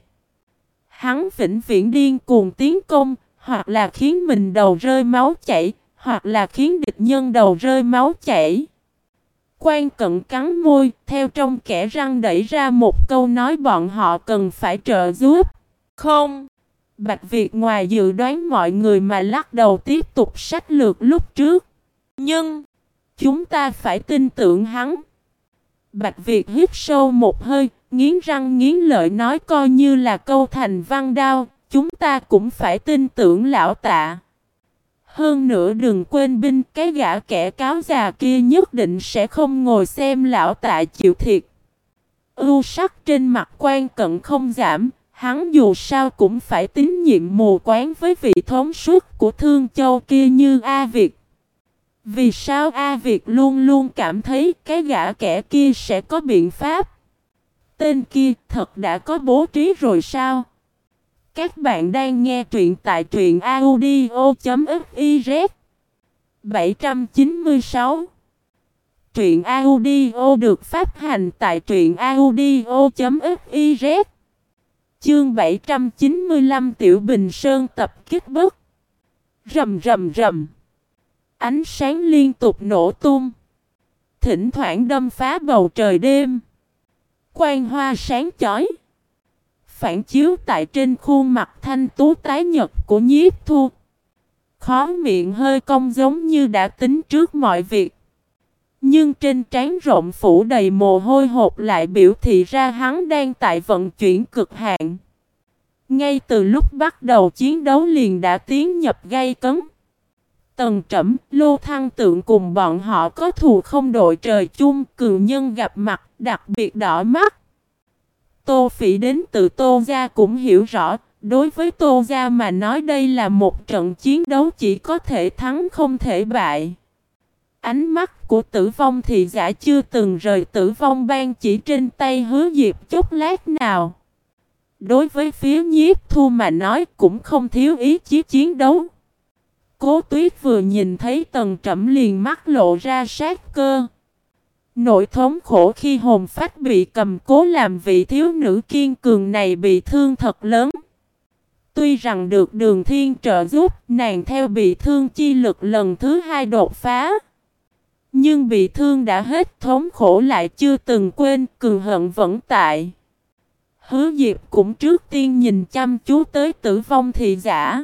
[SPEAKER 1] Hắn vĩnh viễn điên cuồng tiến công, hoặc là khiến mình đầu rơi máu chảy, hoặc là khiến địch nhân đầu rơi máu chảy. Quan Cận cắn môi, theo trong kẽ răng đẩy ra một câu nói bọn họ cần phải trợ giúp. Không. Bạch Việt ngoài dự đoán mọi người mà lắc đầu tiếp tục sách lược lúc trước. Nhưng chúng ta phải tin tưởng hắn. Bạch Việt hít sâu một hơi, nghiến răng nghiến lợi nói coi như là Câu Thành Văn Đao, chúng ta cũng phải tin tưởng lão tạ. Hơn nữa đừng quên binh, cái gã kẻ cáo già kia nhất định sẽ không ngồi xem lão tạ chịu thiệt. Ưu sắc trên mặt Quan Cận không giảm, hắn dù sao cũng phải tín nhiệm mù quáng với vị thống suốt của Thương Châu kia như A Việt. Vì sao A Việt luôn luôn cảm thấy cái gã kẻ kia sẽ có biện pháp? Tên kia thật đã có bố trí rồi sao? Các bạn đang nghe truyện tại truyện audio chấm fiz. bảy trăm chín mươi sáu. Truyện audio được phát hành tại truyện audio chấm fiz. Chương bảy trăm chín mươi lăm Tiểu Bình Sơn tập kích bất. Rầm rầm rầm. Ánh sáng liên tục nổ tung, thỉnh thoảng đâm phá bầu trời đêm. Quang hoa sáng chói phản chiếu tại trên khuôn mặt thanh tú tái nhật của Nhiếp Thu. Khóe miệng hơi cong giống như đã tính trước mọi việc. Nhưng trên trán rộng phủ đầy mồ hôi hột lại biểu thị ra hắn đang tại vận chuyển cực hạn. Ngay từ lúc bắt đầu chiến đấu liền đã tiến nhập gay cấn. Tần Trẩm, Lô Thăng Tượng cùng bọn họ có thù không đội trời chung, cường nhân gặp mặt, đặc biệt đỏ mắt. Tô Phỉ đến từ Tô Gia cũng hiểu rõ, đối với Tô Gia mà nói đây là một trận chiến đấu chỉ có thể thắng không thể bại. Ánh mắt của Tử Vong Thị Giả chưa từng rời Tử Vong Bang chỉ trên tay Hứa Diệp chút lát nào. Đối với phía Nhiếp Thu mà nói cũng không thiếu ý chí chiến đấu. Cố Tuyết vừa nhìn thấy Tần Trẩm liền mắt lộ ra sát cơ. Nỗi thống khổ khi hồn phách bị cầm cố làm vị thiếu nữ kiên cường này bị thương thật lớn. Tuy rằng được Đường Thiên trợ giúp, nàng theo bị thương chi lực lần thứ hai đột phá. Nhưng bị thương đã hết, thống khổ lại chưa từng quên, cường hận vẫn tại. Hứa Diệp cũng trước tiên nhìn chăm chú tới Tử Vong Thị Giả.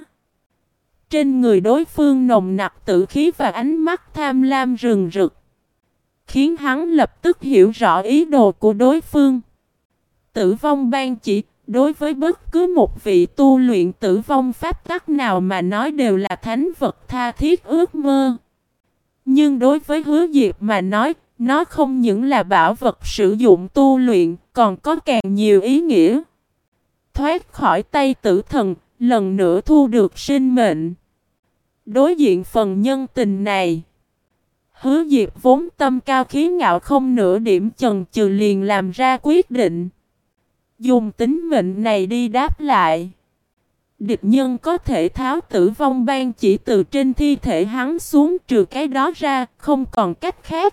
[SPEAKER 1] Trên người đối phương nồng nặc tử khí và ánh mắt tham lam rừng rực, khiến hắn lập tức hiểu rõ ý đồ của đối phương. Tử Vong Bang chỉ đối với bất cứ một vị tu luyện tử vong pháp tắc nào mà nói đều là thánh vật tha thiết ước mơ. Nhưng đối với Hứa Diệp mà nói, nó không những là bảo vật sử dụng tu luyện, còn có càng nhiều ý nghĩa. Thoát khỏi tay tử thần, lần nữa thu được sinh mệnh. Đối diện phần nhân tình này, Hứa Diệp vốn tâm cao khí ngạo không nửa điểm chần chừ liền làm ra quyết định. Dùng tính mệnh này đi đáp lại. Địch nhân có thể tháo Tử Vong Bang chỉ từ trên thi thể hắn xuống, trừ cái đó ra, không còn cách khác.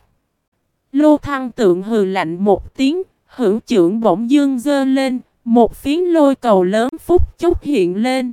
[SPEAKER 1] Lô Thăng Tượng hừ lạnh một tiếng, hữu chưởng bỗng dưng giơ lên, một phiến lôi cầu lớn phút chốc hiện lên.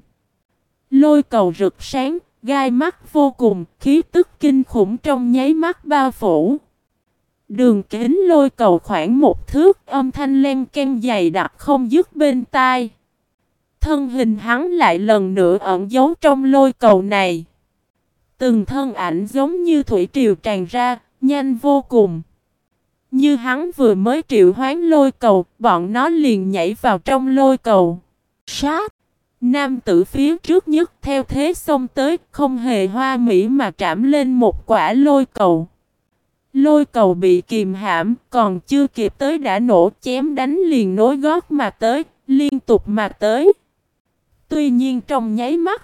[SPEAKER 1] Lôi cầu rực sáng, gai mắt vô cùng, khí tức kinh khủng trong nháy mắt bao phủ. Đường kính lôi cầu khoảng một thước, âm thanh len ken dày đặc không dứt bên tai. Thân hình hắn lại lần nữa ẩn giấu trong lôi cầu này. Từng thân ảnh giống như thủy triều tràn ra, nhanh vô cùng. Như hắn vừa mới triệu hoán lôi cầu, bọn nó liền nhảy vào trong lôi cầu. Sát! Nam tử phía trước nhất theo thế xông tới, không hề hoa mỹ mà trảm lên một quả lôi cầu. Lôi cầu bị kìm hãm, còn chưa kịp tới đã nổ, chém đánh liền nối gót mà tới, liên tục mà tới. Tuy nhiên trong nháy mắt,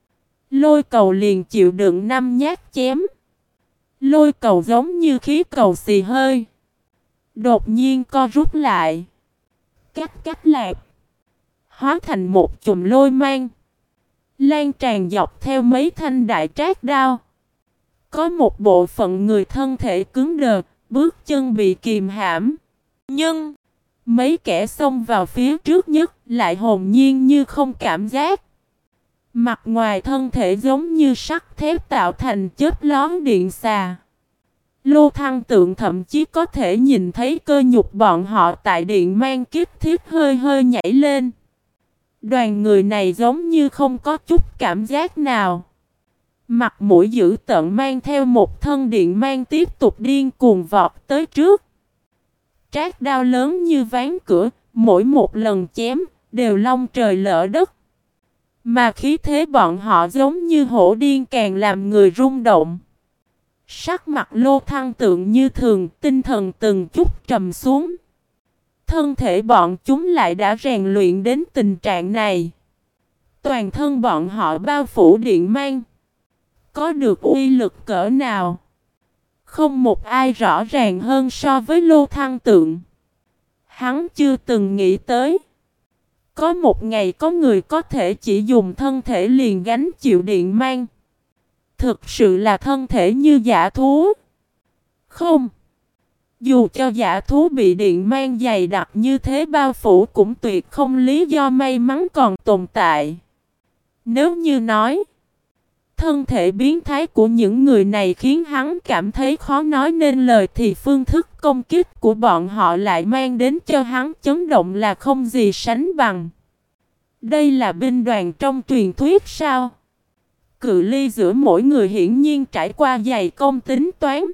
[SPEAKER 1] lôi cầu liền chịu đựng năm nhát chém. Lôi cầu giống như khí cầu xì hơi, đột nhiên co rút lại, cách cách lạc, hóa thành một chùm lôi mang, lan tràn dọc theo mấy thanh đại trác đao. Có một bộ phận người thân thể cứng đờ, bước chân bị kìm hãm. Nhưng mấy kẻ xông vào phía trước nhất lại hồn nhiên như không cảm giác. Mặt ngoài thân thể giống như sắt thép tạo thành chớp lón điện xà. Lô Thăng Tượng thậm chí có thể nhìn thấy cơ nhục bọn họ tại điện mang kích thiết hơi hơi nhảy lên. Đoàn người này giống như không có chút cảm giác nào. Mặt mũi dữ tợn mang theo một thân điện mang tiếp tục điên cuồng vọt tới trước. Trác đao lớn như ván cửa, mỗi một lần chém đều long trời lỡ đất. Mà khí thế bọn họ giống như hổ điên càng làm người rung động. Sắc mặt Lô Thăng Tượng như thường, tinh thần từng chút trầm xuống. Thân thể bọn chúng lại đã rèn luyện đến tình trạng này. Toàn thân bọn họ bao phủ điện mang. Có được uy lực cỡ nào? Không một ai rõ ràng hơn so với Lô Thăng Tượng. Hắn chưa từng nghĩ tới. Có một ngày có người có thể chỉ dùng thân thể liền gánh chịu điện mang. Thực sự là thân thể như dã thú. Không. Dù cho dã thú bị điện mang dày đặc như thế bao phủ cũng tuyệt không lý do may mắn còn tồn tại. Nếu như nói thân thể biến thái của những người này khiến hắn cảm thấy khó nói nên lời thì phương thức công kích của bọn họ lại mang đến cho hắn chấn động là không gì sánh bằng. Đây là binh đoàn trong truyền thuyết sao? Cự ly giữa mỗi người hiển nhiên trải qua dày công tính toán.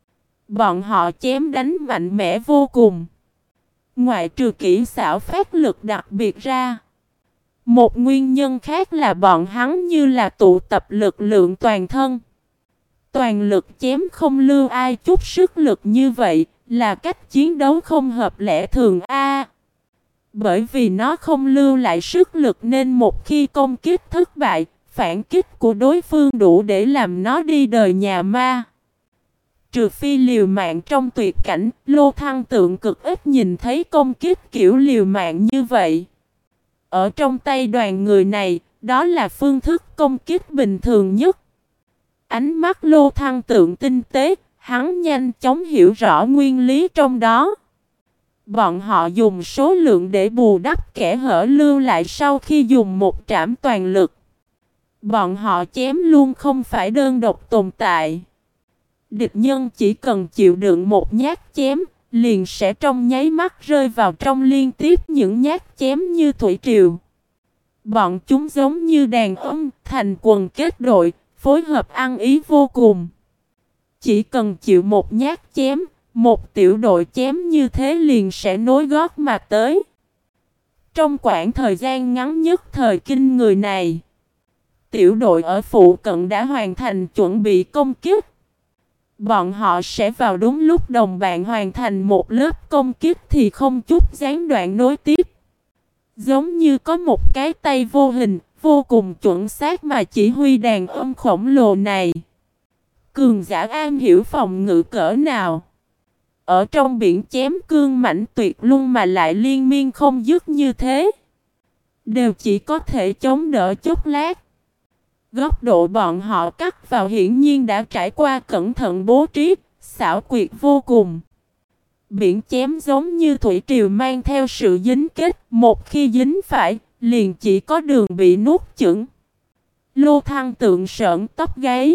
[SPEAKER 1] Bọn họ chém đánh mạnh mẽ vô cùng. Ngoại trừ kỹ xảo phát lực đặc biệt ra, một nguyên nhân khác là bọn hắn như là tụ tập lực lượng toàn thân. Toàn lực chém không lưu ai chút sức lực như vậy là cách chiến đấu không hợp lẽ thường a. Bởi vì nó không lưu lại sức lực nên một khi công kích thất bại, phản kích của đối phương đủ để làm nó đi đời nhà ma. Trừ phi liều mạng trong tuyệt cảnh, Lô Thăng Tượng cực ít nhìn thấy công kích kiểu liều mạng như vậy. Ở trong tay đoàn người này, đó là phương thức công kích bình thường nhất. Ánh mắt Lô Thăng Tượng tinh tế, hắn nhanh chóng hiểu rõ nguyên lý trong đó. Bọn họ dùng số lượng để bù đắp kẻ hở lưu lại sau khi dùng một trảm toàn lực. Bọn họ chém luôn không phải đơn độc tồn tại. Địch nhân chỉ cần chịu đựng một nhát chém, liền sẽ trong nháy mắt rơi vào trong liên tiếp những nhát chém như thủy triều. Bọn chúng giống như đàn ông thành quần kết đội, phối hợp ăn ý vô cùng. Chỉ cần chịu một nhát chém, một tiểu đội chém như thế liền sẽ nối gót mà tới. Trong khoảng thời gian ngắn nhất thời kinh người này, tiểu đội ở phụ cận đã hoàn thành chuẩn bị công kích. Bọn họ sẽ vào đúng lúc đồng bạn hoàn thành một lớp công kích thì không chút gián đoạn nối tiếp. Giống như có một cái tay vô hình, vô cùng chuẩn xác mà chỉ huy đàn ông khổng lồ này. Cường giả am hiểu phòng ngự cỡ nào. Ở trong biển chém cương mãnh tuyệt luôn mà lại liên miên không dứt như thế. Đều chỉ có thể chống đỡ chốc lát. Góc độ bọn họ cắt vào hiển nhiên đã trải qua cẩn thận bố trí, xảo quyệt vô cùng. Biển chém giống như thủy triều mang theo sự dính kết, một khi dính phải, liền chỉ có đường bị nuốt chửng. Lô Thăng Tượng sởn tóc gáy.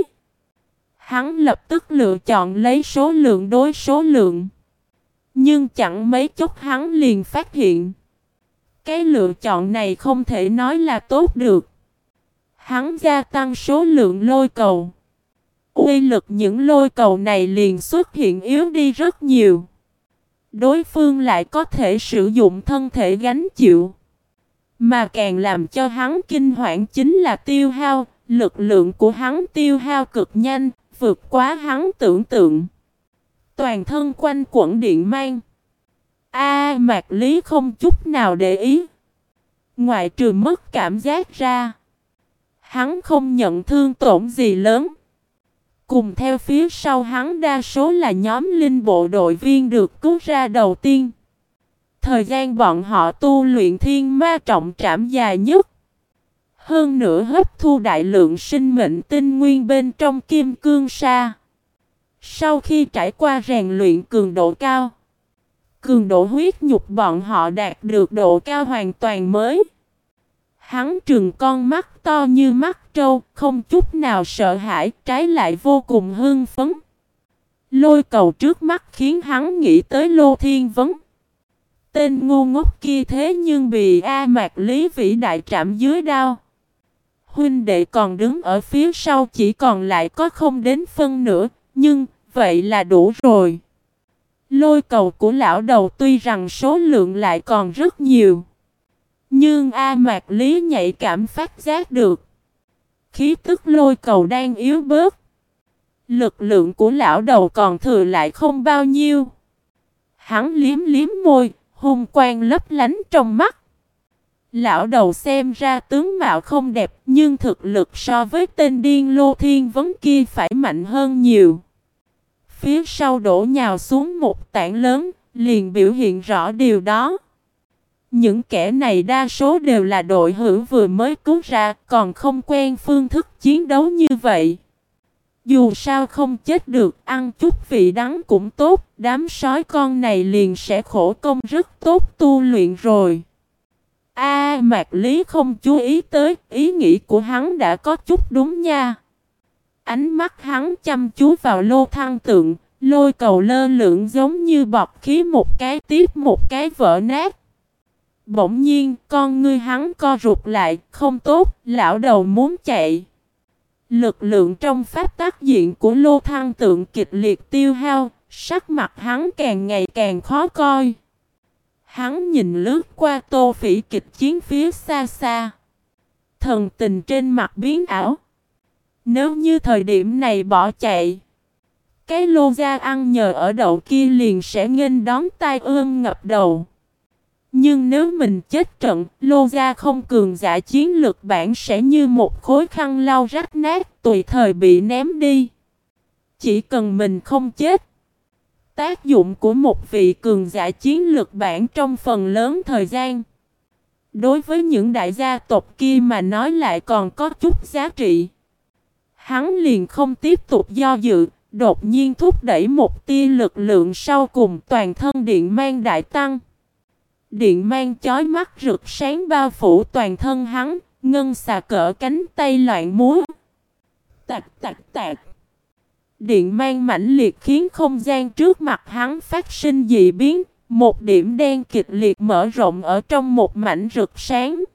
[SPEAKER 1] Hắn lập tức lựa chọn lấy số lượng đối số lượng. Nhưng chẳng mấy chốc hắn liền phát hiện. Cái lựa chọn này không thể nói là tốt được. Hắn gia tăng số lượng lôi cầu. Uy lực những lôi cầu này liền xuất hiện yếu đi rất nhiều. Đối phương lại có thể sử dụng thân thể gánh chịu. Mà càng làm cho hắn kinh hoảng chính là tiêu hao, lực lượng của hắn tiêu hao cực nhanh, vượt quá hắn tưởng tượng. Toàn thân quanh quẩn điện mang. A Mạc Lý không chút nào để ý. Ngoại trừ mất cảm giác ra, hắn không nhận thương tổn gì lớn. Cùng theo phía sau hắn đa số là nhóm linh bộ đội viên được cứu ra đầu tiên. Thời gian bọn họ tu luyện thiên ma trọng trảm dài nhất. Hơn nữa hấp thu đại lượng sinh mệnh tinh nguyên bên trong kim cương sa. Sau khi trải qua rèn luyện cường độ cao, cường độ huyết nhục bọn họ đạt được độ cao hoàn toàn mới. Hắn trừng con mắt to như mắt trâu, không chút nào sợ hãi, trái lại vô cùng hưng phấn. Lôi cầu trước mắt khiến hắn nghĩ tới Lô Thiên Vấn. Tên ngu ngốc kia thế nhưng bị A Mạc Lý vĩ đại trảm dưới đao. Huynh đệ còn đứng ở phía sau chỉ còn lại có không đến phân nữa, nhưng vậy là đủ rồi. Lôi cầu của lão đầu tuy rằng số lượng lại còn rất nhiều, nhưng A Mạc Lý nhạy cảm phát giác được khí tức lôi cầu đang yếu bớt. Lực lượng của lão đầu còn thừa lại không bao nhiêu. Hắn liếm liếm môi, hung quang lấp lánh trong mắt. Lão đầu xem ra tướng mạo không đẹp, nhưng thực lực so với tên điên Lô Thiên Vấn kia phải mạnh hơn nhiều. Phía sau đổ nhào xuống một tảng lớn, liền biểu hiện rõ điều đó. Những kẻ này đa số đều là đội hữu vừa mới cứu ra, còn không quen phương thức chiến đấu như vậy. Dù sao không chết được, ăn chút vị đắng cũng tốt, đám sói con này liền sẽ khổ công rất tốt tu luyện rồi. A Mạc Lý không chú ý tới, ý nghĩ của hắn đã có chút đúng nha. Ánh mắt hắn chăm chú vào Lô Thăng Tượng, lôi cầu lơ lửng giống như bọt khí một cái tiếp một cái vỡ nát. Bỗng nhiên, con ngươi hắn co rụt lại, không tốt, lão đầu muốn chạy. Lực lượng trong pháp tác diện của Lô Thăng Tượng kịch liệt tiêu hao, sắc mặt hắn càng ngày càng khó coi. Hắn nhìn lướt qua Tô Phỉ kịch chiến phía xa xa. Thần tình trên mặt biến ảo. Nếu như thời điểm này bỏ chạy, cái lô gia ăn nhờ ở đậu kia liền sẽ nghênh đón tai ương ngập đầu. Nhưng nếu mình chết trận, lô gia không cường giả chiến lực bản sẽ như một khối khăn lau rách nát, tùy thời bị ném đi. Chỉ cần mình không chết. Tác dụng của một vị cường giả chiến lực bản trong phần lớn thời gian, đối với những đại gia tộc kia mà nói lại còn có chút giá trị. Hắn liền không tiếp tục do dự, đột nhiên thúc đẩy một tia lực lượng sau cùng, toàn thân điện mang đại tăng. Điện mang chói mắt rực sáng bao phủ toàn thân hắn, ngân xà cỡ cánh tay loạn múa. Tạc tạc tạc. Điện mang mãnh liệt khiến không gian trước mặt hắn phát sinh dị biến, một điểm đen kịch liệt mở rộng ở trong một mảnh rực sáng.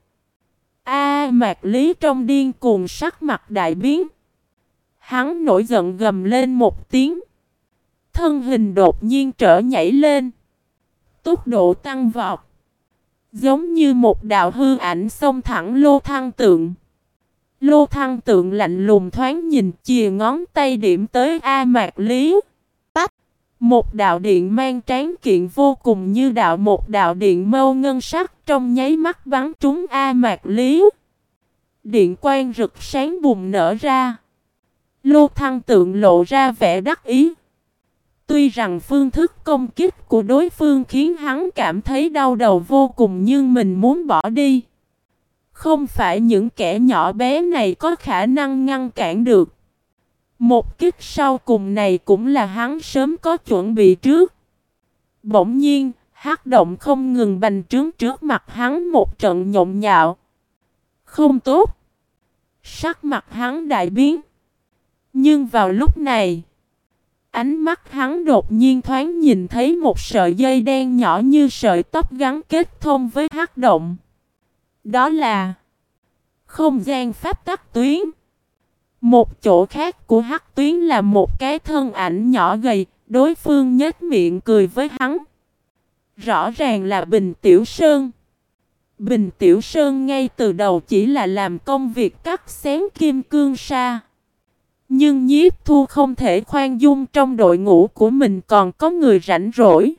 [SPEAKER 1] A Mạc Lý trong điên cuồng sắc mặt đại biến. Hắn nổi giận gầm lên một tiếng. Thân hình đột nhiên trở nhảy lên. Tốc độ tăng vọt. Giống như một đạo hư ảnh xông thẳng Lô Thăng Tượng. Lô Thăng Tượng lạnh lùng thoáng nhìn, chìa ngón tay điểm tới A Mạc Lý. Tách. Một đạo điện mang tráng kiện vô cùng như đạo một đạo điện mâu ngân sắc trong nháy mắt bắn trúng A Mạc Lý. Điện quang rực sáng bùng nở ra. Lô Thăng Tượng lộ ra vẻ đắc ý. Tuy rằng phương thức công kích của đối phương khiến hắn cảm thấy đau đầu vô cùng, nhưng mình muốn bỏ đi. Không phải những kẻ nhỏ bé này có khả năng ngăn cản được. Một kích sau cùng này cũng là hắn sớm có chuẩn bị trước. Bỗng nhiên, hắc động không ngừng bành trướng trước mặt hắn một trận nhộn nhạo. Không tốt. Sắc mặt hắn đại biến. Nhưng vào lúc này, ánh mắt hắn đột nhiên thoáng nhìn thấy một sợi dây đen nhỏ như sợi tóc gắn kết thông với hắc động. Đó là không gian pháp tắc tuyến. Một chỗ khác của hắc tuyến là một cái thân ảnh nhỏ gầy, đối phương nhếch miệng cười với hắn. Rõ ràng là Bình Tiểu Sơn. Bình Tiểu Sơn ngay từ đầu chỉ là làm công việc cắt xén kim cương sa. Nhưng Nhiếp Thu không thể khoan dung trong đội ngũ của mình còn có người rảnh rỗi.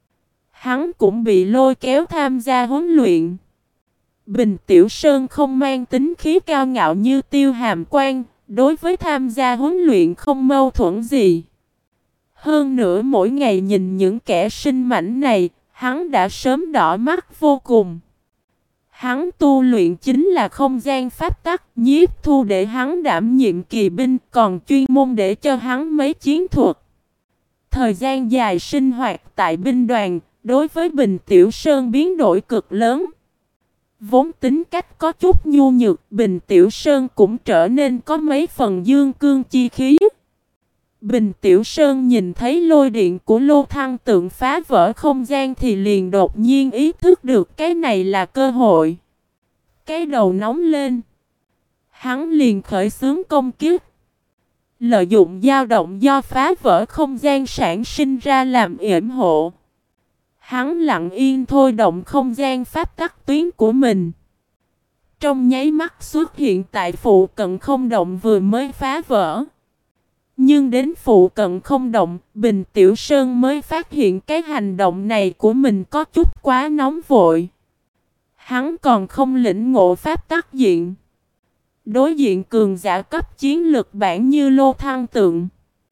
[SPEAKER 1] Hắn cũng bị lôi kéo tham gia huấn luyện. Bình Tiểu Sơn không mang tính khí cao ngạo như Tiêu Hàm Quan, đối với tham gia huấn luyện không mâu thuẫn gì. Hơn nữa mỗi ngày nhìn những kẻ sinh mảnh này, hắn đã sớm đỏ mắt vô cùng. Hắn tu luyện chính là không gian pháp tắc, Nhiếp Thu để hắn đảm nhiệm kỳ binh, còn chuyên môn để cho hắn mấy chiến thuật. Thời gian dài sinh hoạt tại binh đoàn, đối với Bình Tiểu Sơn biến đổi cực lớn. Vốn tính cách có chút nhu nhược, Bình Tiểu Sơn cũng trở nên có mấy phần dương cương chi khí. Bình Tiểu Sơn nhìn thấy lôi điện của Lô Thăng Tượng phá vỡ không gian thì liền đột nhiên ý thức được cái này là cơ hội. Cái đầu nóng lên. Hắn liền khởi xướng công kích. Lợi dụng dao động do phá vỡ không gian sản sinh ra làm yểm hộ. Hắn lặng yên thôi động không gian pháp tắc tuyến của mình. Trong nháy mắt xuất hiện tại phụ cận không động vừa mới phá vỡ. Nhưng đến phụ cận không động, Bình Tiểu Sơn mới phát hiện cái hành động này của mình có chút quá nóng vội. Hắn còn không lĩnh ngộ pháp tắc diện. Đối diện cường giả cấp chiến lực bản như Lô Thăng Tượng.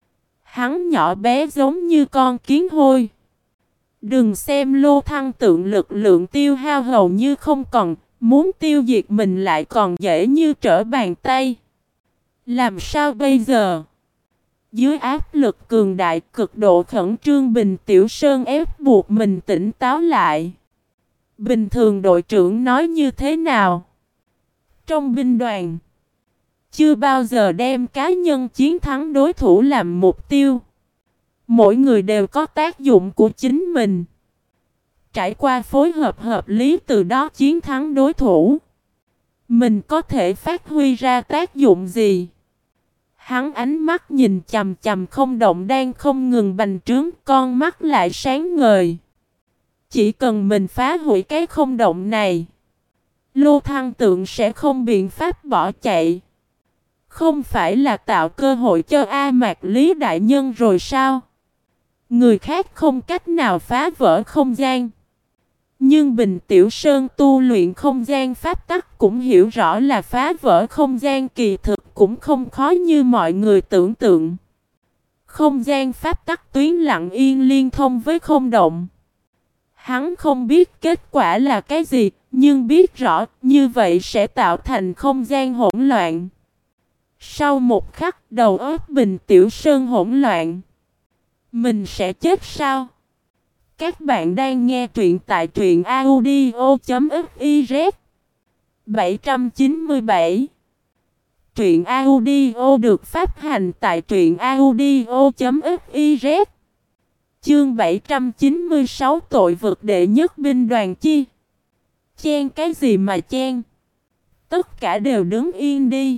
[SPEAKER 1] Hắn nhỏ bé giống như con kiến hôi. Đừng xem Lô Thăng Tượng lực lượng tiêu hao hầu như không còn, muốn tiêu diệt mình lại còn dễ như trở bàn tay. Làm sao bây giờ? Dưới áp lực cường đại cực độ khẩn trương, Bình Tiểu Sơn ép buộc mình tỉnh táo lại. Bình thường đội trưởng nói như thế nào? Trong binh đoàn, chưa bao giờ đem cá nhân chiến thắng đối thủ làm mục tiêu. Mỗi người đều có tác dụng của chính mình. Trải qua phối hợp hợp lý từ đó chiến thắng đối thủ. Mình có thể phát huy ra tác dụng gì? Hắn ánh mắt nhìn chằm chằm không động đang không ngừng bành trướng, con mắt lại sáng ngời. Chỉ cần mình phá hủy cái không động này, Lô Thăng Tượng sẽ không biện pháp bỏ chạy. Không phải là tạo cơ hội cho A Mạc Lý Đại Nhân rồi sao? Người khác không cách nào phá vỡ không gian. Nhưng Bình Tiểu Sơn tu luyện không gian pháp tắc cũng hiểu rõ là phá vỡ không gian kỳ thực cũng không khó như mọi người tưởng tượng. Không gian pháp tắc tuyến lặng yên liên thông với không động. Hắn không biết kết quả là cái gì, nhưng biết rõ như vậy sẽ tạo thành không gian hỗn loạn. Sau một khắc, đầu óc Bình Tiểu Sơn hỗn loạn. Mình sẽ chết sao? Các bạn đang nghe truyện tại truyện audio chấm fiz. bảy trăm chín mươi bảy. Truyện audio được phát hành tại truyện audio chấm fiz. Chương bảy trăm chín mươi sáu, tội vực đệ nhất binh đoàn chi. Chen cái gì mà chen? Tất cả đều đứng yên đi.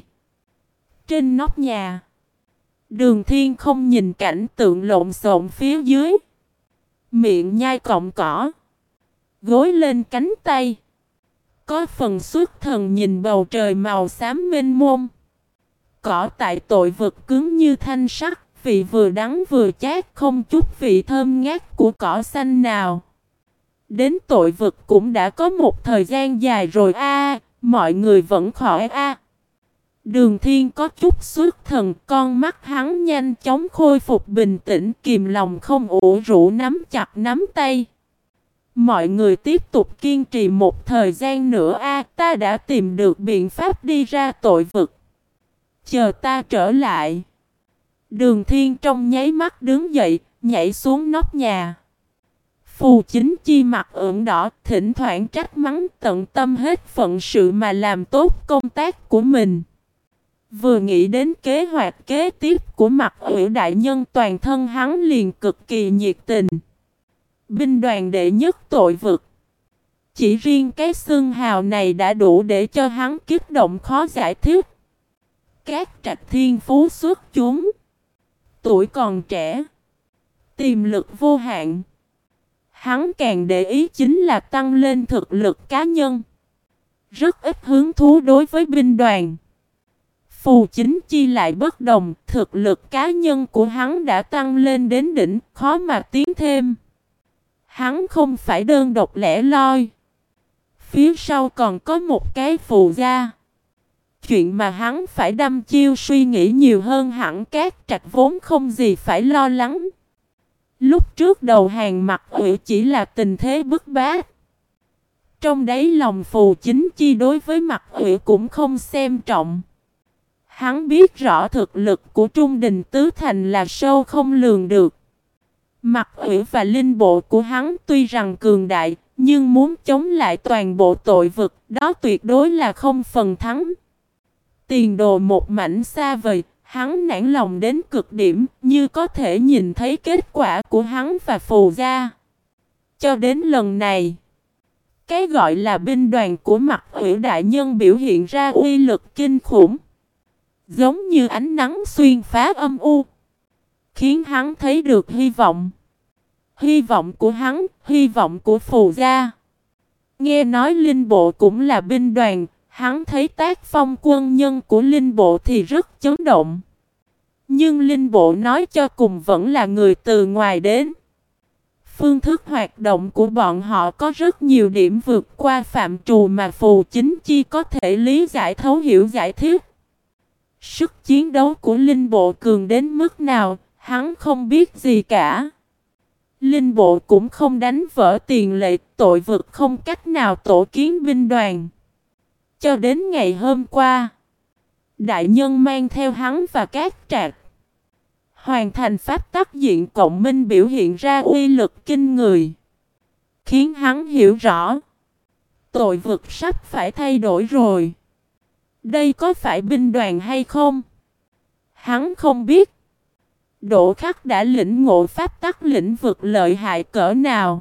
[SPEAKER 1] Trên nóc nhà, Đường Thiên không nhìn cảnh tượng lộn xộn phía dưới. Miệng nhai cọng cỏ, gối lên cánh tay, có phần xuất thần nhìn bầu trời màu xám mênh mông. Cỏ tại tội vực cứng như thanh sắt, vị vừa đắng vừa chát, không chút vị thơm ngát của cỏ xanh nào. Đến tội vực cũng đã có một thời gian dài rồi a, mọi người vẫn khỏi a. Đường Thiên có chút xuất thần, con mắt hắn nhanh chóng khôi phục bình tĩnh, kìm lòng không ủ rũ nắm chặt nắm tay. Mọi người tiếp tục kiên trì một thời gian nữa a, ta đã tìm được biện pháp đi ra tội vực. Chờ ta trở lại. Đường Thiên trong nháy mắt đứng dậy, nhảy xuống nóc nhà. Phù Chính Chi mặt ửng đỏ, thỉnh thoảng trách mắng, tận tâm hết phận sự mà làm tốt công tác của mình. Vừa nghĩ đến kế hoạch kế tiếp của Mặc Ủy đại nhân, toàn thân hắn liền cực kỳ nhiệt tình. Binh đoàn đệ nhất tội vực. Chỉ riêng cái xưng hào này đã đủ để cho hắn kích động khó giải thích. Các trạch thiên phú xuất chúng, tuổi còn trẻ, tiềm lực vô hạn. Hắn càng để ý chính là tăng lên thực lực cá nhân. rất ít hứng thú đối với binh đoàn. Phù Chính Chi lại bất đồng, thực lực cá nhân của hắn đã tăng lên đến đỉnh, khó mà tiến thêm. Hắn không phải đơn độc lẻ loi. Phía sau còn có một cái phù gia. Chuyện mà hắn phải đăm chiêu suy nghĩ nhiều hơn hẳn Cát Trạch vốn không gì phải lo lắng. Lúc trước đầu hàng Mặc Uy chỉ là tình thế bức bách. Trong đáy lòng Phù Chính Chi đối với Mặc Uy cũng không xem trọng. Hắn biết rõ thực lực của Trung Đình Tứ Thành là sâu không lường được. Mặc Uy và linh bộ của hắn tuy rằng cường đại, nhưng muốn chống lại toàn bộ tội vực, đó tuyệt đối là không phần thắng. Tiền đồ một mảnh xa vời, hắn nản lòng đến cực điểm, như có thể nhìn thấy kết quả của hắn và Phù gia. Cho đến lần này, cái gọi là binh đoàn của Mặc Uy đại nhân biểu hiện ra uy lực kinh khủng, giống như ánh nắng xuyên phá âm u, khiến hắn thấy được hy vọng. Hy vọng của hắn, hy vọng của Phù gia. Nghe nói linh bộ cũng là binh đoàn, hắn thấy tác phong quân nhân của linh bộ thì rất chấn động. Nhưng linh bộ nói cho cùng vẫn là người từ ngoài đến. Phương thức hoạt động của bọn họ có rất nhiều điểm vượt qua phạm trù mà Phù Chính Chi có thể lý giải thấu hiểu giải thích. Sức chiến đấu của linh bộ cường đến mức nào, hắn không biết gì cả. Linh bộ cũng không đánh vỡ tiền lệ, tội vực không cách nào tổ kiến binh đoàn. Cho đến ngày hôm qua, đại nhân mang theo hắn và Cát Trạch hoàn thành pháp tắc diện cộng minh biểu hiện ra uy lực kinh người, khiến hắn hiểu rõ tội vực sắp phải thay đổi rồi. Đây có phải binh đoàn hay không? Hắn không biết. Đỗ Khắc đã lĩnh ngộ pháp tắc lĩnh vực lợi hại cỡ nào,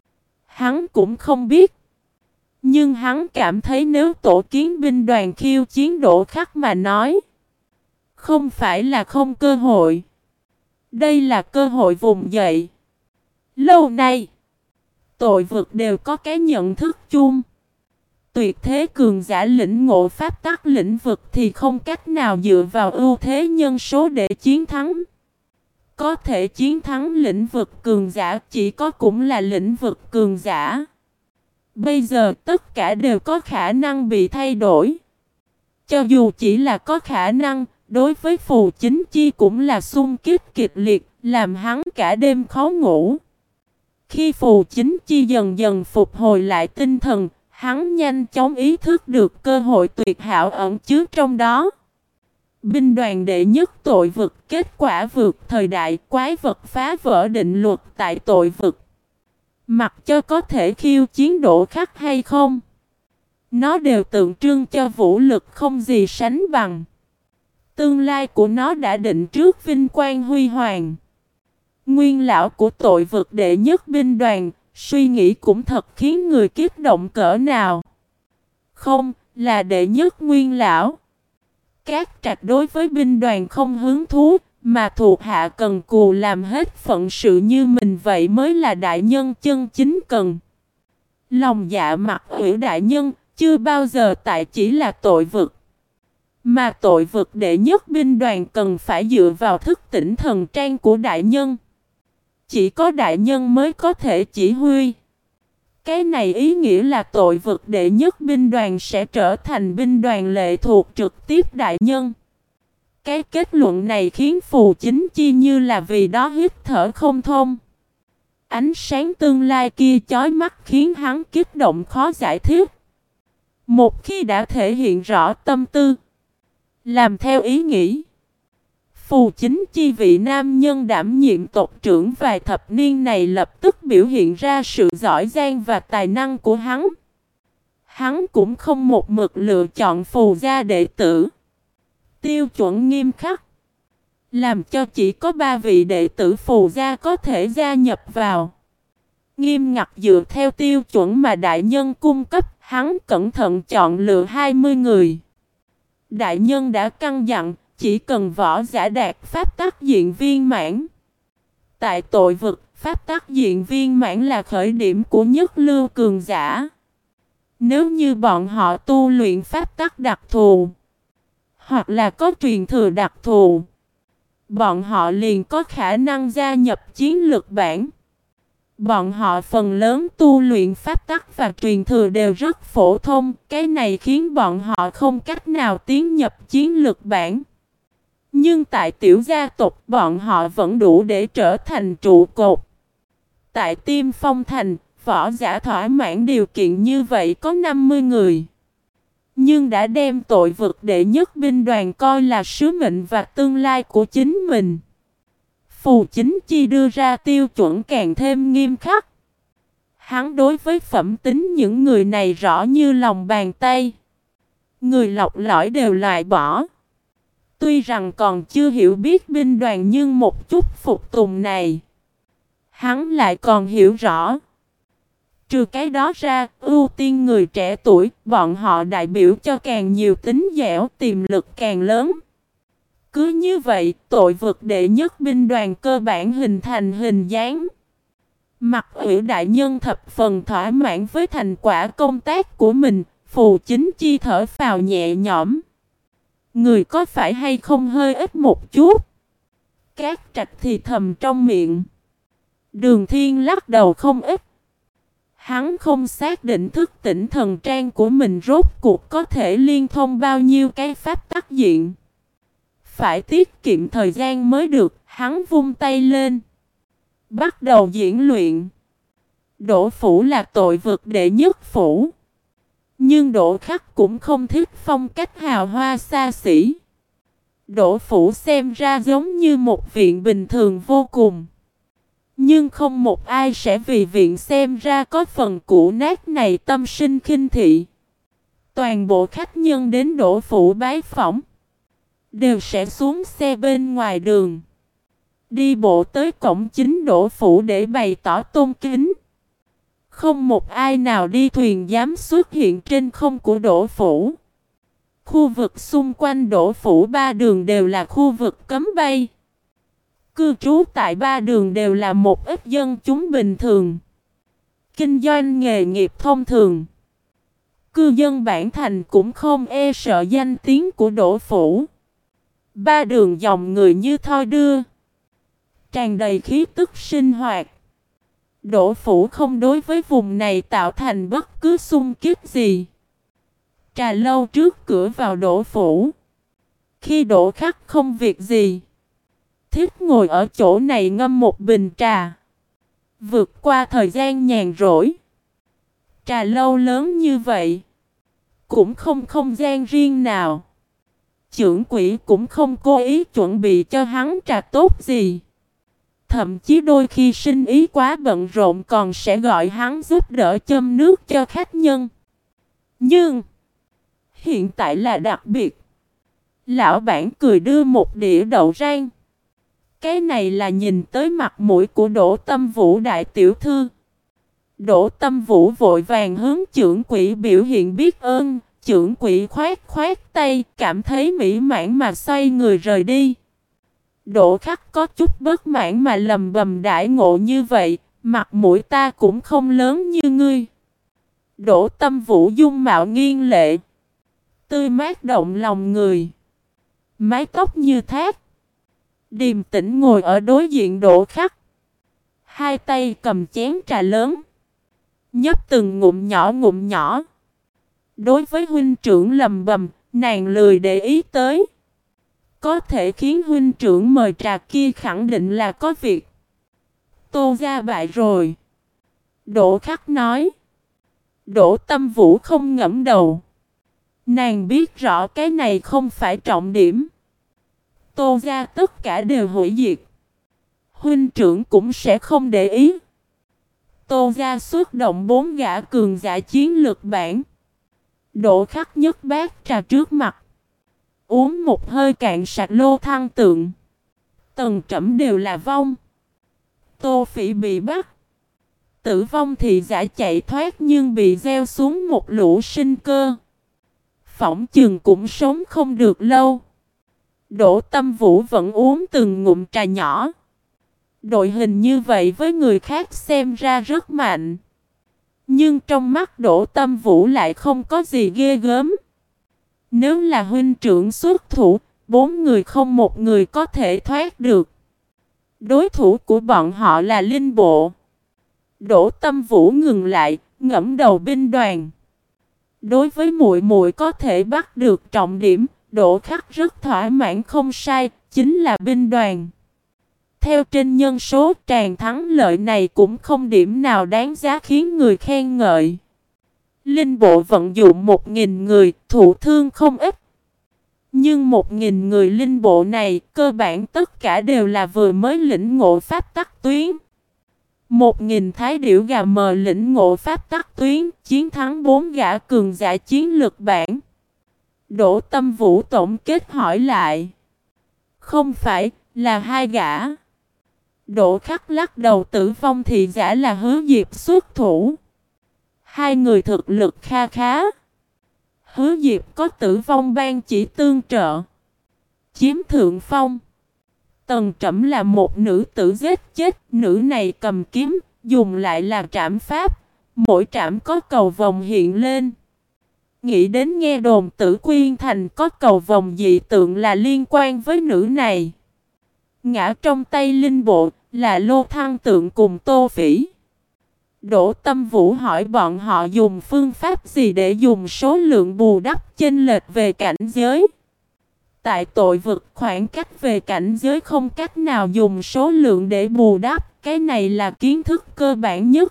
[SPEAKER 1] hắn cũng không biết. Nhưng hắn cảm thấy nếu tổ kiến binh đoàn khiêu chiến Đỗ Khắc mà nói, không phải là không cơ hội. Đây là cơ hội vùng dậy. Lâu nay, tội vực đều có cái nhận thức chung. Tuyệt thế cường giả lĩnh ngộ pháp tắc lĩnh vực thì không cách nào dựa vào ưu thế nhân số để chiến thắng. Có thể chiến thắng lĩnh vực cường giả chỉ có cũng là lĩnh vực cường giả. Bây giờ tất cả đều có khả năng bị thay đổi. Cho dù chỉ là có khả năng, đối với Phù Chính Chi cũng là xung kích kịch liệt, làm hắn cả đêm khó ngủ. Khi Phù Chính Chi dần dần phục hồi lại tinh thần, hắn nhanh chóng ý thức được cơ hội tuyệt hảo ẩn chứa trong đó. Binh đoàn đệ nhất tội vực, kết quả vượt thời đại, quái vật phá vỡ định luật tại tội vực. Mặc cho có thể khiêu chiến Đỗ Khắc hay không, nó đều tượng trưng cho vũ lực không gì sánh bằng. Tương lai của nó đã định trước vinh quang huy hoàng. Nguyên lão của tội vực đệ nhất binh đoàn, suy nghĩ cũng thật khiến người kích động cỡ nào. Không, là đệ nhất nguyên lão. Cát Trạch đối với binh đoàn không hứng thú, mà thuộc hạ cần cù làm hết phận sự như mình vậy mới là đại nhân chân chính cần. Lòng dạ Mặc Uy đại nhân, chưa bao giờ tại chỉ là tội vực. Mà tội vực đệ nhất binh đoàn cần phải dựa vào thức tỉnh thần trang của đại nhân. Chỉ có đại nhân mới có thể chỉ huy. Cái này ý nghĩa là tội vực đệ nhất binh đoàn sẽ trở thành binh đoàn lệ thuộc trực tiếp đại nhân. Cái kết luận này khiến Phù Chính Chi như là vì đó hít thở không thông. Ánh sáng tương lai kia chói mắt khiến hắn kích động khó giải thích. Một khi đã thể hiện rõ tâm tư, làm theo ý nghĩ, Phù Chính Chi vị nam nhân đảm nhiệm tộc trưởng vài thập niên này lập tức biểu hiện ra sự giỏi giang và tài năng của hắn. Hắn cũng không một mực lựa chọn Phù gia đệ tử. Tiêu chuẩn nghiêm khắc, làm cho chỉ có ba vị đệ tử Phù gia có thể gia nhập vào. Nghiêm ngặt dựa theo tiêu chuẩn mà đại nhân cung cấp, hắn cẩn thận chọn lựa hai mươi người. Đại nhân đã căn dặn, chỉ cần võ giả đạt pháp tắc diện viên mãn. Tại tội vực, pháp tắc diện viên mãn là khởi điểm của nhất lưu cường giả. Nếu như bọn họ tu luyện pháp tắc đặc thù, hoặc là có truyền thừa đặc thù, bọn họ liền có khả năng gia nhập chiến lược bảng. Bọn họ phần lớn tu luyện pháp tắc và truyền thừa đều rất phổ thông, cái này khiến bọn họ không cách nào tiến nhập chiến lược bảng. Nhưng tại tiểu gia tộc bọn họ vẫn đủ để trở thành trụ cột. Tại Tiêm Phong Thành, võ giả thỏa mãn điều kiện như vậy có năm mươi người. Nhưng đã đem tội vực đệ nhất binh đoàn coi là sứ mệnh và tương lai của chính mình. Phù Chính Chi đưa ra tiêu chuẩn càng thêm nghiêm khắc. Hắn đối với phẩm tính những người này rõ như lòng bàn tay. Người lọc lõi đều loại bỏ. Tuy rằng còn chưa hiểu biết binh đoàn nhưng một chút phục tùng này, hắn lại còn hiểu rõ. Trừ cái đó ra, ưu tiên người trẻ tuổi, bọn họ đại biểu cho càng nhiều tính dẻo, tiềm lực càng lớn. Cứ như vậy, tội vực đệ nhất binh đoàn cơ bản hình thành hình dáng. Mặt ủy đại nhân thập phần thỏa mãn với thành quả công tác của mình, Phù Chính Chi thở phào nhẹ nhõm. Người có phải hay không hơi ít một chút? Cát Trạch thì thầm trong miệng. Đường Thiên lắc đầu không ít. Hắn không xác định thức tỉnh thần trang của mình rốt cuộc có thể liên thông bao nhiêu cái pháp tắc diện. Phải tiết kiệm thời gian mới được, hắn vung tay lên. Bắt đầu diễn luyện. Đỗ Phủ là tội vực đệ nhất phủ. Nhưng Đỗ Khắc cũng không thích phong cách hào hoa xa xỉ. Đỗ Phủ xem ra giống như một viện bình thường vô cùng. Nhưng không một ai sẽ vì viện xem ra có phần cũ nát này tâm sinh khinh thị. Toàn bộ khách nhân đến Đỗ Phủ bái phỏng đều sẽ xuống xe bên ngoài đường, đi bộ tới cổng chính Đỗ Phủ để bày tỏ tôn kính. Không một ai nào đi thuyền dám xuất hiện trên không của Đỗ Phủ. Khu vực xung quanh Đỗ Phủ ba đường đều là khu vực cấm bay. Cư trú tại ba đường đều là một ít dân chúng bình thường, kinh doanh nghề nghiệp thông thường. Cư dân bản thành cũng không e sợ danh tiếng của Đỗ Phủ. Ba đường dòng người như thoi đưa, tràn đầy khí tức sinh hoạt. Đỗ Phủ không đối với vùng này tạo thành bất cứ xung kích gì. Trà lâu trước cửa vào Đỗ Phủ. Khi Đỗ Khắc không việc gì, thích ngồi ở chỗ này ngâm một bình trà, vượt qua thời gian nhàn rỗi. Trà lâu lớn như vậy, cũng không không gian riêng nào. Chưởng quỷ cũng không cố ý chuẩn bị cho hắn trà tốt gì. Thậm chí đôi khi sinh ý quá bận rộn còn sẽ gọi hắn giúp đỡ châm nước cho khách nhân. Nhưng hiện tại là đặc biệt. Lão bản cười đưa một đĩa đậu rang. Cái này là nhìn tới mặt mũi của Đỗ Tâm Vũ đại tiểu thư. Đỗ Tâm Vũ vội vàng hướng chưởng quỷ biểu hiện biết ơn. Chưởng quỷ khoát khoát tay, cảm thấy mỹ mãn mà xoay người rời đi. Đỗ Khắc có chút bất mãn mà lầm bầm đãi ngộ như vậy, mặt mũi ta cũng không lớn như ngươi. Đỗ Tâm Vũ dung mạo nghiêng lệ, tươi mát động lòng người, mái tóc như thác, điềm tĩnh ngồi ở đối diện Đỗ Khắc. Hai tay cầm chén trà lớn, nhấp từng ngụm nhỏ ngụm nhỏ. Đối với huynh trưởng lầm bầm, nàng lười để ý tới. Có thể khiến huynh trưởng mời trà kia khẳng định là có việc. Tô ra bại rồi. Đỗ Khắc nói. Đỗ Tâm Vũ không ngẫm đầu. Nàng biết rõ cái này không phải trọng điểm. Tô ra tất cả đều hủy diệt. Huynh trưởng cũng sẽ không để ý. Tô ra xuất động bốn gã cường giả chiến lược bản. Đỗ Khắc nhấc bát trà trước mặt, uống một hơi cạn sạch lô thăng tượng. Tầng trẫm đều là vong. Tô Phỉ bị bắt. Tử vong thì giả chạy thoát nhưng bị gieo xuống một lũ sinh cơ. Phỏng chừng cũng sống không được lâu. Đỗ Tâm Vũ vẫn uống từng ngụm trà nhỏ. Đội hình như vậy với người khác xem ra rất mạnh. Nhưng trong mắt Đỗ Tâm Vũ lại không có gì ghê gớm. Nếu là huynh trưởng xuất thủ, bốn người không một người có thể thoát được. Đối thủ của bọn họ là Linh Bộ. Đỗ Tâm Vũ ngừng lại, ngẫm đầu binh đoàn. Đối với muội muội có thể bắt được trọng điểm, Đỗ Khắc rất thỏa mãn không sai, chính là binh đoàn. Theo trên nhân số tràn thắng lợi này cũng không điểm nào đáng giá khiến người khen ngợi. Linh Bộ vận dụng một nghìn người, thụ thương không ít. Nhưng một nghìn người Linh Bộ này, cơ bản tất cả đều là vừa mới lĩnh ngộ pháp tắc tuyến. Một nghìn thái điểu gà mờ lĩnh ngộ pháp tắc tuyến, chiến thắng bốn gã cường giả chiến lực bản. Đỗ Tâm Vũ tổng kết hỏi lại. Không phải, là hai gã. Đỗ Khắc lắc đầu, tử vong thì giả là Hứa Diệp xuất thủ. Hai người thực lực kha khá. Hứa Diệp có tử vong ban chỉ tương trợ, chiếm thượng phong. Tần Trẩm là một nữ tử giết chết, nữ này cầm kiếm, dùng lại là trảm pháp, mỗi trảm có cầu vồng hiện lên. Nghĩ đến nghe đồn Tử Quyên Thành có cầu vồng dị tượng là liên quan với nữ này. Ngã trong tay Linh Bộ là Lô Thăng Tượng cùng Tô Phỉ. Đỗ Tâm Vũ hỏi bọn họ dùng phương pháp gì để dùng số lượng bù đắp chênh lệch về cảnh giới. Tại tội vực khoảng cách về cảnh giới không cách nào dùng số lượng để bù đắp, cái này là kiến thức cơ bản nhất.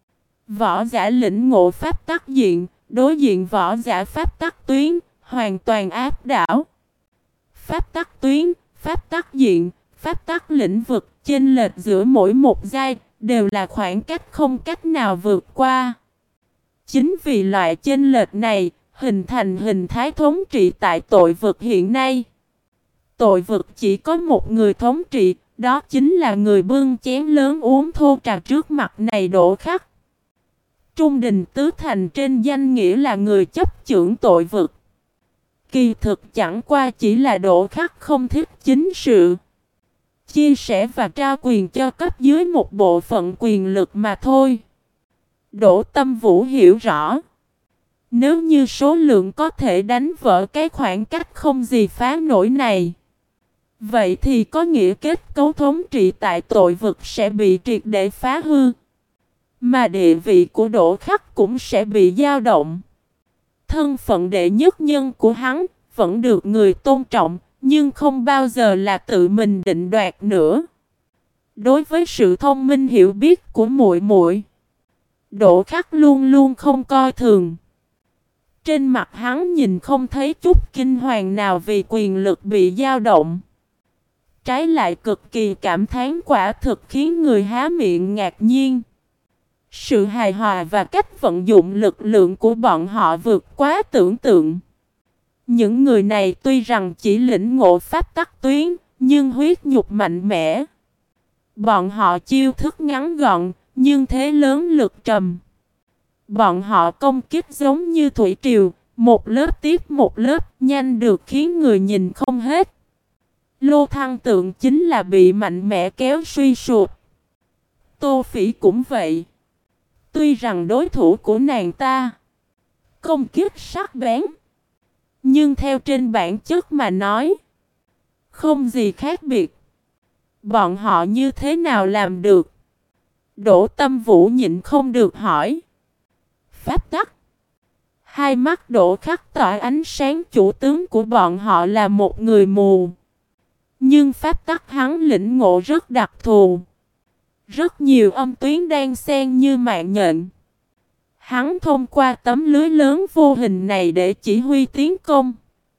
[SPEAKER 1] Võ giả lĩnh ngộ pháp tắc diện, đối diện võ giả pháp tắc tuyến, hoàn toàn áp đảo. Pháp tắc tuyến, pháp tắc diện, pháp tắc lĩnh vực, chênh lệch giữa mỗi một giai đều là khoảng cách không cách nào vượt qua. Chính vì loại chênh lệch này, hình thành hình thái thống trị tại tội vực hiện nay. Tội vực chỉ có một người thống trị, đó chính là người bưng chén lớn uống thô trà trước mặt này Đỗ Khắc. Trung Đình Tứ Thành trên danh nghĩa là người chấp chưởng tội vực. Kỳ thực chẳng qua chỉ là Đỗ Khắc không thích chính sự, chia sẻ và trao quyền cho cấp dưới một bộ phận quyền lực mà thôi. Đỗ Tâm Vũ hiểu rõ. Nếu như số lượng có thể đánh vỡ cái khoảng cách không gì phá nổi này, vậy thì có nghĩa kết cấu thống trị tại tội vực sẽ bị triệt để phá hư. Mà địa vị của Đỗ Khắc cũng sẽ bị dao động. Thân phận đệ nhất nhân của hắn vẫn được người tôn trọng, nhưng không bao giờ là tự mình định đoạt nữa. Đối với sự thông minh hiểu biết của muội muội, Đỗ Khắc luôn luôn không coi thường. Trên mặt hắn nhìn không thấy chút kinh hoàng nào vì quyền lực bị dao động. Trái lại cực kỳ cảm thán, quả thực khiến người há miệng ngạc nhiên. Sự hài hòa và cách vận dụng lực lượng của bọn họ vượt quá tưởng tượng. Những người này tuy rằng chỉ lĩnh ngộ pháp tắc tuyến, nhưng huyết nhục mạnh mẽ. Bọn họ chiêu thức ngắn gọn, nhưng thế lớn lực trầm. Bọn họ công kích giống như thủy triều, một lớp tiếp một lớp, nhanh được khiến người nhìn không hết. Lô Thăng Tượng chính là bị mạnh mẽ kéo suy sụp. Tô Phỉ cũng vậy. Tuy rằng đối thủ của nàng ta công kích sắc bén, nhưng theo trên bản chất mà nói, không gì khác biệt. Bọn họ như thế nào làm được? Đỗ Tâm Vũ nhịn không được hỏi. Pháp tắc. Hai mắt Đỗ Khắc tỏa ánh sáng, chủ tướng của bọn họ là một người mù. Nhưng pháp tắc hắn lĩnh ngộ rất đặc thù. Rất nhiều âm tuyến đang xen như mạng nhện. Hắn thông qua tấm lưới lớn vô hình này để chỉ huy tiến công.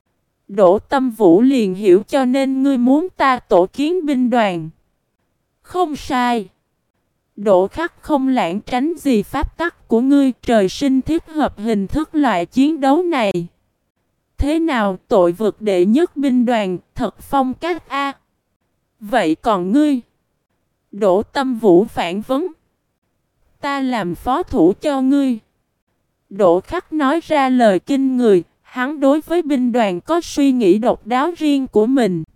[SPEAKER 1] Đỗ Tâm Vũ liền hiểu, cho nên ngươi muốn ta tổ kiến binh đoàn. Không sai. Đỗ Khắc không lãng tránh gì pháp tắc của ngươi, trời sinh thích hợp hình thức loại chiến đấu này. Thế nào, tội vực đệ nhất binh đoàn, thật phong cách a. Vậy còn ngươi? Đỗ Tâm Vũ phản vấn. Ta làm phó thủ cho ngươi. Đỗ Khắc nói ra lời kinh người, hắn đối với binh đoàn có suy nghĩ độc đáo riêng của mình.